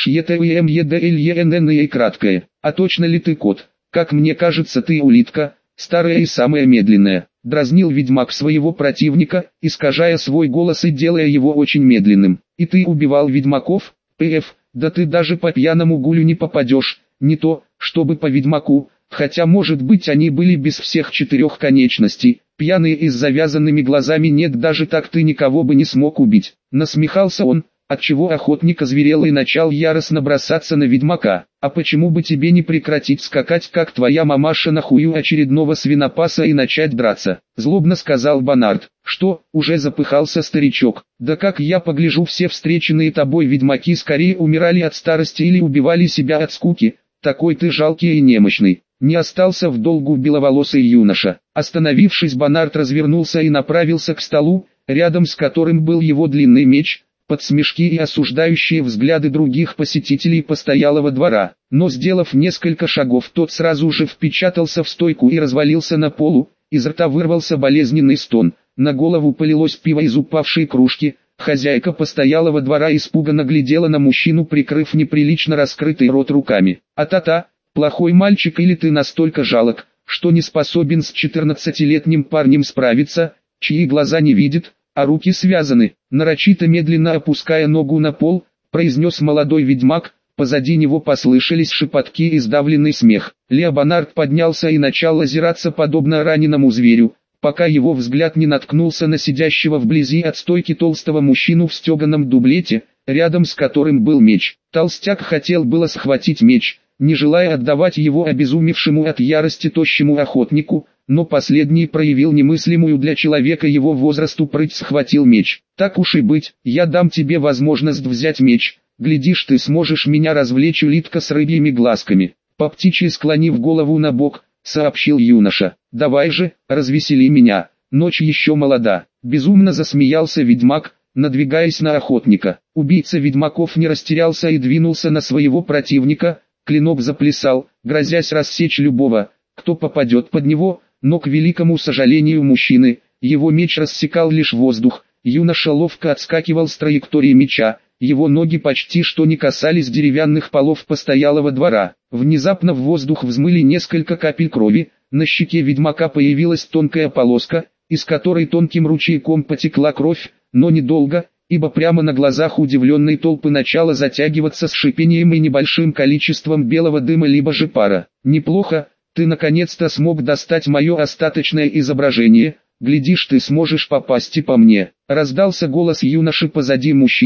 ШЕТМЕДЛЕНН и краткое. А точно ли ты кот? Как мне кажется, ты улитка, старая и самая медленная». Дразнил ведьмак своего противника, искажая свой голос и делая его очень медленным. «И ты убивал ведьмаков? П.Ф. Да ты даже по пьяному гулю не попадешь, не то, чтобы по ведьмаку, хотя может быть они были без всех 4 конечностей, пьяные и с завязанными глазами, нет, даже так ты никого бы не смог убить». Насмехался он, отчего охотник озверел и начал яростно бросаться на ведьмака. «А почему бы тебе не прекратить скакать, как твоя мамаша, на хую очередного свинопаса, и начать драться?» Злобно сказал Бонард. «Что, уже запыхался старичок? Да как я погляжу, все встреченные тобой ведьмаки скорее умирали от старости или убивали себя от скуки. Такой ты жалкий и немощный». Не остался в долгу беловолосый юноша. Остановившись, Бонард развернулся и направился к столу, рядом с которым был его длинный меч. Под смешки и осуждающие взгляды других посетителей постоялого двора, но сделав несколько шагов, тот сразу же впечатался в стойку и развалился на полу. Из рта вырвался болезненный стон, на голову полилось пиво из упавшей кружки. Хозяйка постоялого двора испуганно глядела на мужчину, прикрыв неприлично раскрытый рот руками. «А-та-та, плохой мальчик, или ты настолько жалок, что не способен с 14-летним парнем справиться, чьи глаза не видят, а руки связаны?» Нарочито медленно опуская ногу на пол, произнес молодой ведьмак. Позади него послышались шепотки и сдавленный смех. Лео Бонард поднялся и начал озираться подобно раненому зверю, пока его взгляд не наткнулся на сидящего вблизи от стойки толстого мужчину в стеганом дублете, рядом с которым был меч. Толстяк хотел было схватить меч, не желая отдавать его обезумевшему от ярости тощему охотнику, но последний проявил немыслимую для человека его возрасту прыть, схватил меч. «Так уж и быть, я дам тебе возможность взять меч, глядишь, ты сможешь меня развлечь, улитка с рыбьими глазками», по птичьи склонив голову на бок, сообщил юноша. «Давай же, развесели меня, ночь еще молода». Безумно засмеялся ведьмак, надвигаясь на охотника. Убийца ведьмаков не растерялся и двинулся на своего противника. Клинок заплясал, грозясь рассечь любого, кто попадет под него. Но к великому сожалению мужчины, его меч рассекал лишь воздух. Юноша ловко отскакивал с траектории меча, его ноги почти что не касались деревянных полов постоялого двора. Внезапно в воздух взмыли несколько капель крови, на щеке ведьмака появилась тонкая полоска, из которой тонким ручейком потекла кровь, но недолго, ибо прямо на глазах удивленной толпы начала затягиваться с шипением и небольшим количеством белого дыма либо же пара. «Неплохо. Ты наконец-то смог достать мое остаточное изображение, глядишь, ты сможешь попасть и по мне». Раздался голос юноши позади мужчины,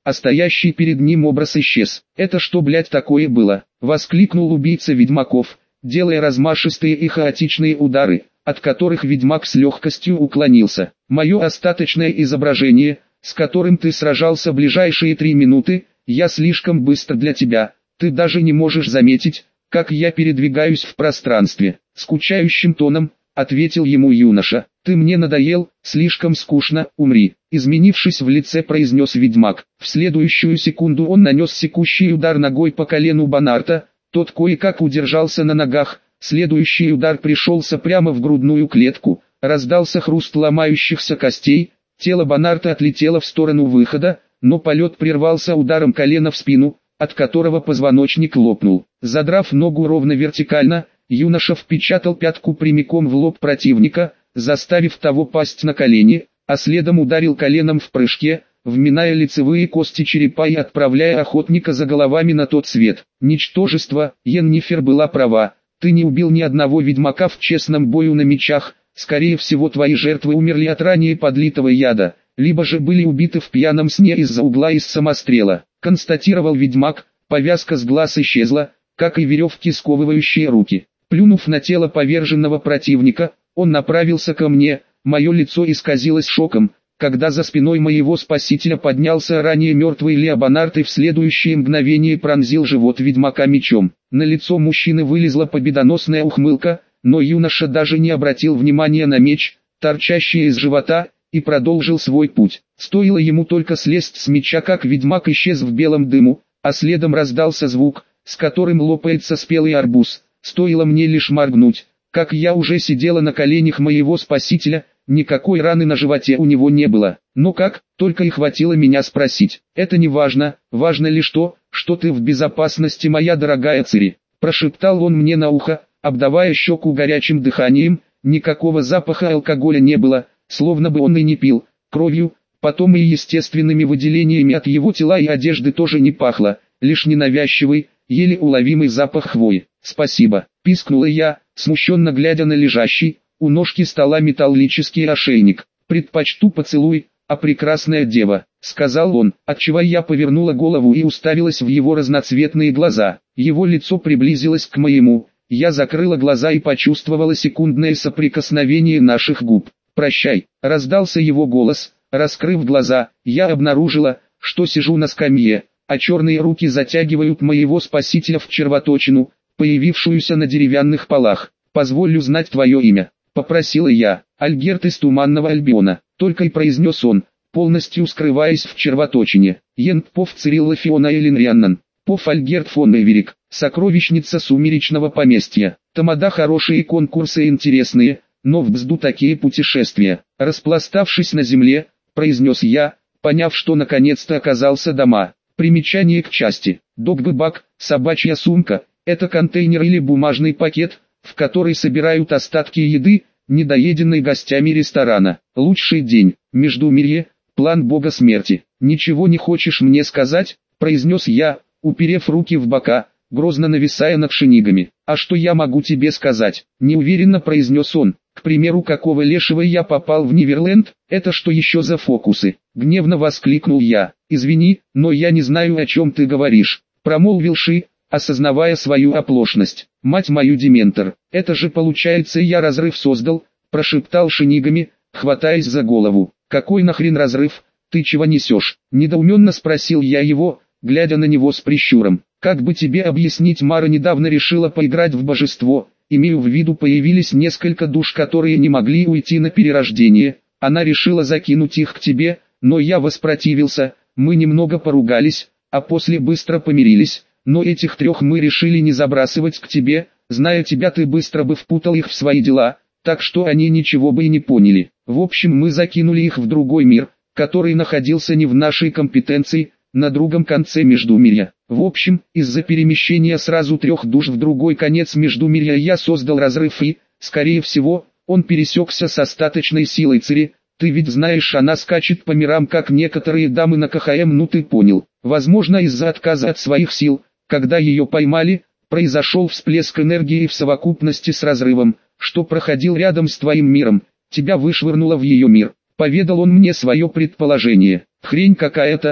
а стоящий перед ним образ исчез. «Это что, блядь, такое было?» — воскликнул убийца ведьмаков, делая размашистые и хаотичные удары, от которых ведьмак с легкостью уклонился. «Мое остаточное изображение, с которым ты сражался ближайшие 3 минуты, я слишком быстро для тебя, ты даже не можешь заметить, как я передвигаюсь в пространстве», — скучающим тоном ответил ему юноша. «Ты мне надоел, слишком скучно, умри», — изменившись в лице, произнес ведьмак. В следующую секунду он нанес секущий удар ногой по колену Бонарта, тот кое-как удержался на ногах, следующий удар пришелся прямо в грудную клетку, раздался хруст ломающихся костей, тело Бонарта отлетело в сторону выхода, но полет прервался ударом колена в спину, от которого позвоночник лопнул. Задрав ногу ровно вертикально, юноша впечатал пятку прямиком в лоб противника, заставив того пасть на колени, а следом ударил коленом в прыжке, вминая лицевые кости черепа и отправляя охотника за головами на тот свет. «Ничтожество, Йеннифер была права, ты не убил ни одного ведьмака в честном бою на мечах, скорее всего твои жертвы умерли от ранее подлитого яда, либо же были убиты в пьяном сне из-за угла из самострела», констатировал ведьмак. Повязка с глаз исчезла, как и веревки, сковывающие руки. Плюнув на тело поверженного противника, он направился ко мне. Мое лицо исказилось шоком, когда за спиной моего спасителя поднялся ранее мертвый Леобонард и в следующее мгновение пронзил живот ведьмака мечом. На лицо мужчины вылезла победоносная ухмылка, но юноша даже не обратил внимания на меч, торчащий из живота, и продолжил свой путь. Стоило ему только слезть с меча, как ведьмак исчез в белом дыму, а следом раздался звук, с которым лопается спелый арбуз. Стоило мне лишь моргнуть, как я уже сидела на коленях моего спасителя. Никакой раны на животе у него не было. Но как, только и хватило меня спросить. «Это не важно, важно лишь то, что ты в безопасности, моя дорогая Цири», прошептал он мне на ухо, обдавая щеку горячим дыханием. Никакого запаха алкоголя не было, словно бы он и не пил. Кровью, потом и естественными выделениями от его тела и одежды тоже не пахло, лишь ненавязчивый, еле уловимый запах хвои. «Спасибо», пискнула я, смущенно глядя на лежащий у ножки стола металлический ошейник. «Предпочту поцелуй, а прекрасная дева», сказал он, отчего я повернула голову и уставилась в его разноцветные глаза. Его лицо приблизилось к моему, я закрыла глаза и почувствовала секундное соприкосновение наших губ. «Прощай», раздался его голос. Раскрыв глаза, я обнаружила, что сижу на скамье, а черные руки затягивают моего спасителя в червоточину, появившуюся на деревянных полах. «Позволь узнать твое имя», попросила я. «Альгерт из Туманного Альбиона», только и произнес он, полностью скрываясь в червоточине. «Йент Пов Цирилла Фиона Эллен Рианнан, Пов Альгерт фон Эверик, сокровищница сумеречного поместья». Тамада хорошие конкурсы интересные, но в бзду такие путешествия. Распластавшись на земле, произнес я, поняв, что наконец-то оказался дома. Примечание к части. Догбэбаг, собачья сумка, это контейнер или бумажный пакет, в который собирают остатки еды, недоеденной гостями ресторана. Лучший день, Междумирье, план бога смерти. «Ничего не хочешь мне сказать?» произнес я, уперев руки в бока, грозно нависая над шинигами. «А что я могу тебе сказать?» неуверенно произнес он. «К примеру, какого лешего я попал в Неверленд, это что еще за фокусы?» Гневно воскликнул я. «Извини, но я не знаю, о чем ты говоришь», промолвил Ши, осознавая свою оплошность. «Мать мою, дементор, это же получается я разрыв создал», прошептал шинигами, хватаясь за голову. «Какой нахрен разрыв, ты чего несешь?» недоуменно спросил я его, глядя на него с прищуром. «Как бы тебе объяснить, Мара недавно решила поиграть в божество, имею в виду появились несколько душ, которые не могли уйти на перерождение, она решила закинуть их к тебе, но я воспротивился, мы немного поругались, а после быстро помирились, но этих 3 мы решили не забрасывать к тебе, зная тебя, ты быстро бы впутал их в свои дела, так что они ничего бы и не поняли. В общем, мы закинули их в другой мир, который находился не в нашей компетенции, на другом конце Междумирья. В общем, из-за перемещения сразу 3 душ в другой конец Междумирья я создал разрыв и, скорее всего, он пересекся с остаточной силой Цири. Ты ведь знаешь, она скачет по мирам, как некоторые дамы на КХМ, ну ты понял. Возможно, из-за отказа от своих сил, когда ее поймали, произошел всплеск энергии в совокупности с разрывом, что проходил рядом с твоим миром, тебя вышвырнуло в ее мир. Поведал он мне свое предположение. «Хрень какая-то»,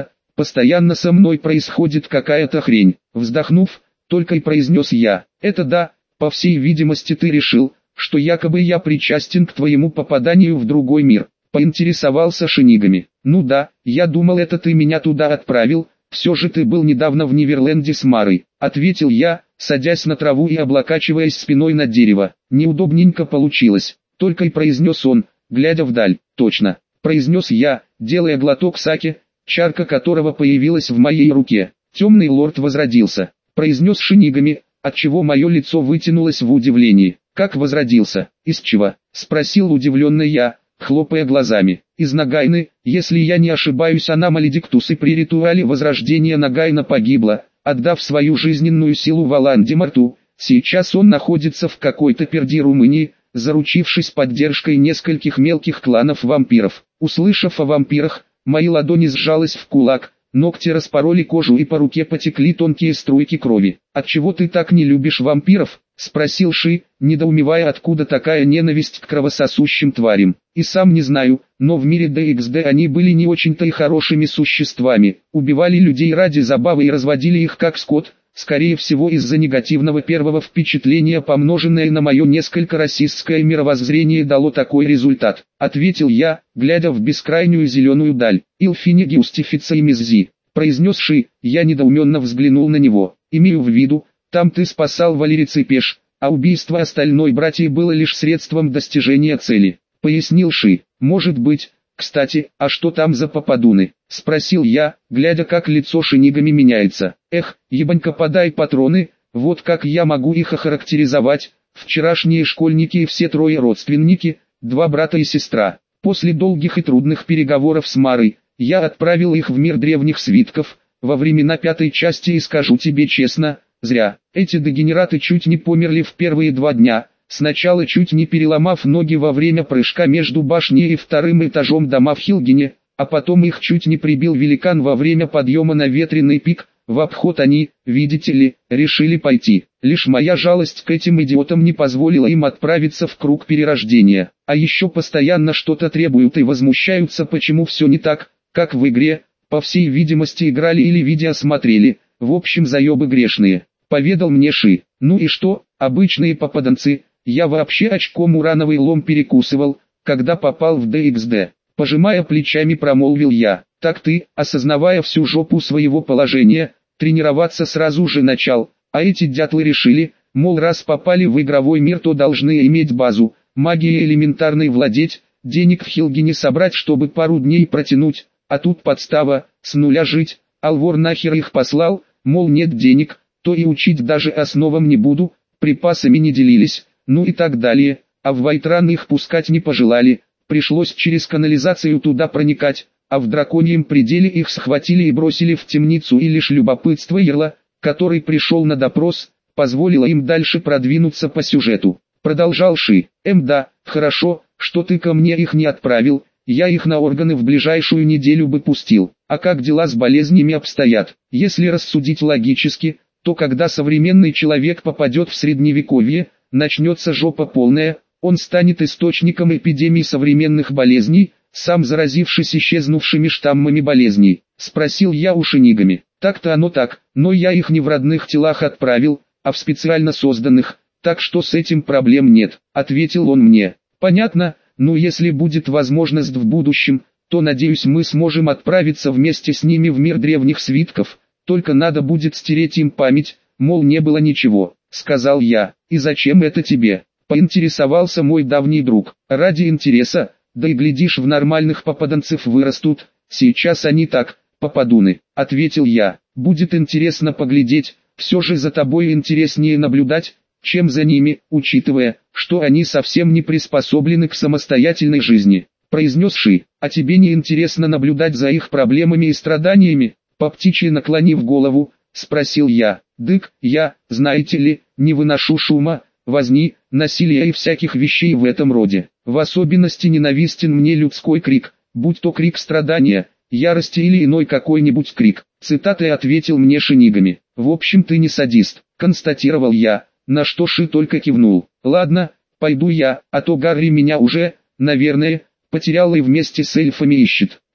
Постоянно со мной происходит какая-то хрень. Вздохнув, только и произнес я. Это да, по всей видимости ты решил, что якобы я причастен к твоему попаданию в другой мир. Поинтересовался Шинигами. Ну да, я думал, это ты меня туда отправил, все же ты был недавно в Неверленде с Марой, ответил я, садясь на траву и облокачиваясь спиной на дерево. Неудобненько получилось, только и произнес он, глядя вдаль. Точно, произнес я, делая глоток саке, чарка которого появилась в моей руке. Темный лорд возродился, произнес Шинигами, отчего мое лицо вытянулось в удивлении. Как возродился? Из чего? Спросил удивленно я, хлопая глазами. Из Нагайны, если я не ошибаюсь, она Маледиктус, и при ритуале возрождения Нагайна погибла, отдав свою жизненную силу Волан-де-Морту. Сейчас он находится в какой-то перди Румынии, заручившись поддержкой нескольких мелких кланов вампиров. Услышав о вампирах, мои ладони сжалась в кулак, ногти распороли кожу и по руке потекли тонкие струйки крови. «Отчего ты так не любишь вампиров?» — спросил Ши, недоумевая, откуда такая ненависть к кровососущим тварям. «И сам не знаю, но в мире DXD они были не очень-то и хорошими существами, убивали людей ради забавы и разводили их как скот, скорее всего из-за негативного первого впечатления, помноженное на мое несколько расистское мировоззрение, дало такой результат», — ответил я, глядя в бескрайнюю зеленую даль. «Илфини гюстифица и миззи», — произнес Ши. Я недоуменно взглянул на него. «Имею в виду, там ты спасал Валерицы Пеш, а убийство остальной братьи было лишь средством достижения цели», — пояснил Ши. «Может быть. Кстати, а что там за попадуны?» — спросил я, глядя, как лицо Шинигами меняется. «Эх, ебанька, подай патроны, вот как я могу их охарактеризовать. Вчерашние школьники и все трое родственники, 2 брата и сестра. После долгих и трудных переговоров с Марой, я отправил их в мир древних свитков, во времена 5-й части, и скажу тебе честно, зря. Эти дегенераты чуть не померли в первые 2 дня, сначала чуть не переломав ноги во время прыжка между башней и 2-м этажом дома в Хилгене, а потом их чуть не прибил великан во время подъема на ветреный пик. В обход они, видите ли, решили пойти. Лишь моя жалость к этим идиотам не позволила им отправиться в круг перерождения. А еще постоянно что-то требуют и возмущаются, почему все не так, как в игре. По всей видимости, играли или видео смотрели. В общем, заебы грешные», — поведал мне Ши. «Ну и что, обычные попаданцы, я вообще очком урановый лом перекусывал, когда попал в DXD», — пожимая плечами промолвил я. «Так ты, осознавая всю жопу своего положения, тренироваться сразу же начал, а эти дятлы решили, мол, раз попали в игровой мир, то должны иметь базу, магией элементарной владеть, денег в Хилгене собрать, чтобы пару дней протянуть, а тут подстава, с нуля жить. Алвор нахер их послал, мол, нет денег, то и учить даже основам не буду, припасами не делились, ну и так далее, а в Вайтран их пускать не пожелали, пришлось через канализацию туда проникать, а в драконьем пределе их схватили и бросили в темницу, и лишь любопытство Ярла, который пришел на допрос, позволило им дальше продвинуться по сюжету. Продолжал Ши. Да, хорошо, что ты ко мне их не отправил, я их на органы в ближайшую неделю бы пустил. А как дела с болезнями обстоят? Если рассудить логически, то когда современный человек попадет в средневековье, начнется жопа полная, он станет источником эпидемии современных болезней, сам заразившись исчезнувшими штаммами болезней. Спросил я у Шинигами. Так-то оно так, но я их не в родных телах отправил, а в специально созданных, так что с этим проблем нет, ответил он мне. Понятно, ну если будет возможность в будущем, то надеюсь мы сможем отправиться вместе с ними в мир древних свитков, только надо будет стереть им память, мол не было ничего, сказал я. И зачем это тебе? Поинтересовался мой давний друг. Ради интереса, да и глядишь, в нормальных попаданцев вырастут, сейчас они так, попадуны, ответил я. Будет интересно поглядеть, все же за тобой интереснее наблюдать, чем за ними, учитывая, что они совсем не приспособлены к самостоятельной жизни, произнес Ши. А тебе не интересно наблюдать за их проблемами и страданиями? По птичьи наклонив голову, спросил я. Дык, я, знаете ли, не выношу шума, возни, насилия и всяких вещей в этом роде. В особенности ненавистен мне людской крик, будь то крик страдания, ярости или иной какой-нибудь крик. Цитатой ответил мне Шинигами. В общем, ты не садист, констатировал я, на что Ши только кивнул. Ладно, пойду я, а то Гарри меня уже, наверное, потерял и вместе с эльфами ищет.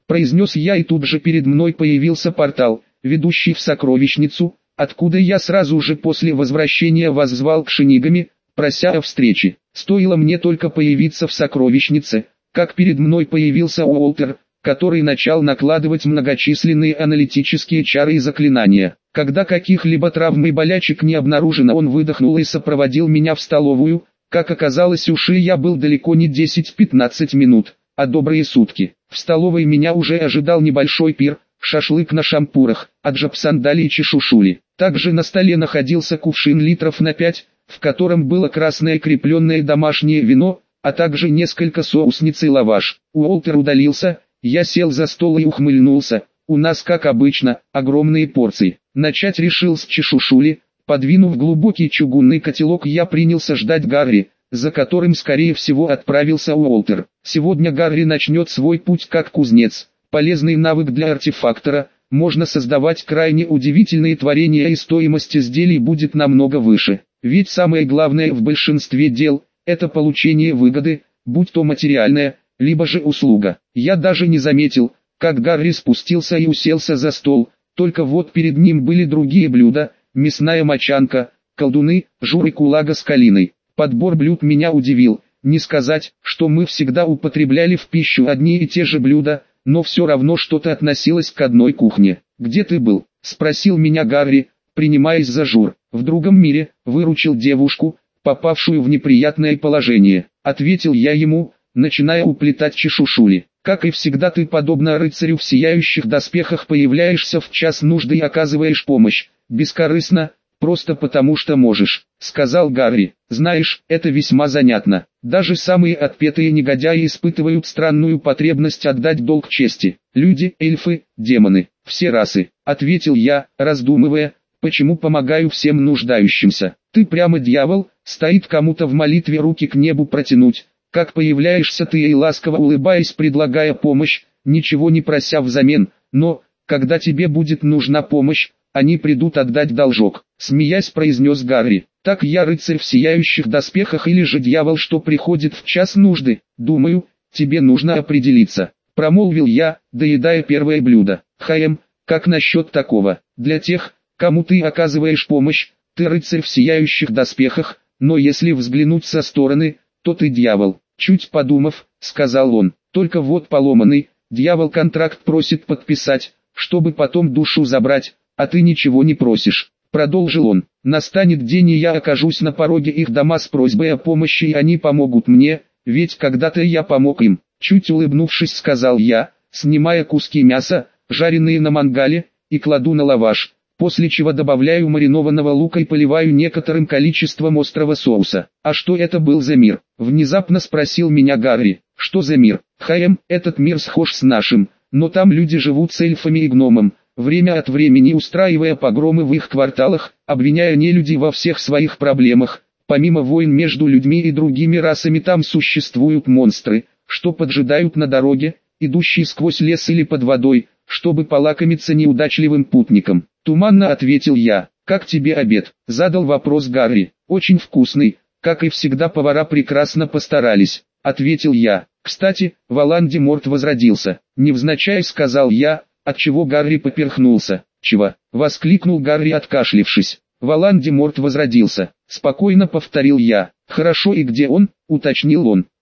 произнес я, и тут же перед мной появился портал, ведущий в сокровищницу, откуда я сразу же после возвращения воззвал к Шинигами, прося о встрече. Стоило мне только появиться в сокровищнице, как перед мной появился Уолтер, который начал накладывать многочисленные аналитические чары и заклинания. Когда каких-либо травм и болячек не обнаружено, он выдохнул и сопроводил меня в столовую. Как оказалось, уши я был далеко не 10-15 минут, а добрые сутки. В столовой меня уже ожидал небольшой пир, шашлык на шампурах, аджапсандали и чешушули. Также на столе находился кувшин литров на 5, в котором было красное крепленное домашнее вино, а также несколько соусниц и лаваш. Уолтер удалился, я сел за стол и ухмыльнулся. У нас, как обычно, огромные порции. Начать решил с чешушули. Подвинув глубокий чугунный котелок, я принялся ждать Гарри, за которым скорее всего отправился Уолтер. Сегодня Гарри начнет свой путь как кузнец. Полезный навык для артефактора. Можно создавать крайне удивительные творения, и стоимость изделий будет намного выше. Ведь самое главное в большинстве дел – это получение выгоды, будь то материальная, либо же услуга. Я даже не заметил, как Гарри спустился и уселся за стол, только вот перед ним были другие блюда: мясная мочанка, колдуны, жур и кулага с калиной. Подбор блюд меня удивил. Не сказать, что мы всегда употребляли в пищу одни и те же блюда, но все равно что-то относилось к одной кухне. «Где ты был?» – спросил меня Гарри, принимаясь за жур. «В другом мире, выручил девушку, попавшую в неприятное положение», – ответил я ему, начиная уплетать чешушули. «Как и всегда, ты, подобно рыцарю в сияющих доспехах, появляешься в час нужды и оказываешь помощь. Бескорыстно, просто потому что можешь», — сказал Гарри. «Знаешь, это весьма занятно. Даже самые отпетые негодяи испытывают странную потребность отдать долг чести. Люди, эльфы, демоны, все расы», — ответил я, раздумывая, почему помогаю всем нуждающимся. «Ты прямо дьявол, стоит кому-то в молитве руки к небу протянуть. Как появляешься ты и ласково улыбаясь, предлагая помощь, ничего не прося взамен, но, когда тебе будет нужна помощь, они придут отдать должок», — смеясь произнес Гарри. «Так я рыцарь в сияющих доспехах или же дьявол, что приходит в час нужды? Думаю, тебе нужно определиться», — промолвил я, доедая первое блюдо. Как насчет такого? Для тех, кому ты оказываешь помощь, ты рыцарь в сияющих доспехах, но если взглянуть со стороны, то ты дьявол». Чуть подумав, сказал он. «Только вот поломанный, дьявол контракт просит подписать, чтобы потом душу забрать, а ты ничего не просишь», — продолжил он. «Настанет день, и я окажусь на пороге их дома с просьбой о помощи, и они помогут мне, ведь когда-то я помог им», — чуть улыбнувшись, сказал я, снимая куски мяса, жареные на мангале, и кладу на лаваш, после чего добавляю маринованного лука и поливаю некоторым количеством острого соуса. «А что это был за мир?» — внезапно спросил меня Гарри. «Что за мир?» Этот мир схож с нашим, но там люди живут с эльфами и гномом, время от времени устраивая погромы в их кварталах, обвиняя нелюдей во всех своих проблемах. Помимо войн между людьми и другими расами, там существуют монстры, что поджидают на дороге, идущей сквозь лес или под водой, чтобы полакомиться неудачливым путникам. Туманно ответил я. «Как тебе обед?» — задал вопрос Гарри. «Очень вкусный, как и всегда, повара прекрасно постарались», — ответил я. «Кстати, Волан-де-Морт возродился», — невзначай сказал я, отчего Гарри поперхнулся. «Чего?» — воскликнул Гарри, откашлившись. «Волан-де-Морт возродился», — спокойно повторил я. «Хорошо, и где он?» — уточнил он.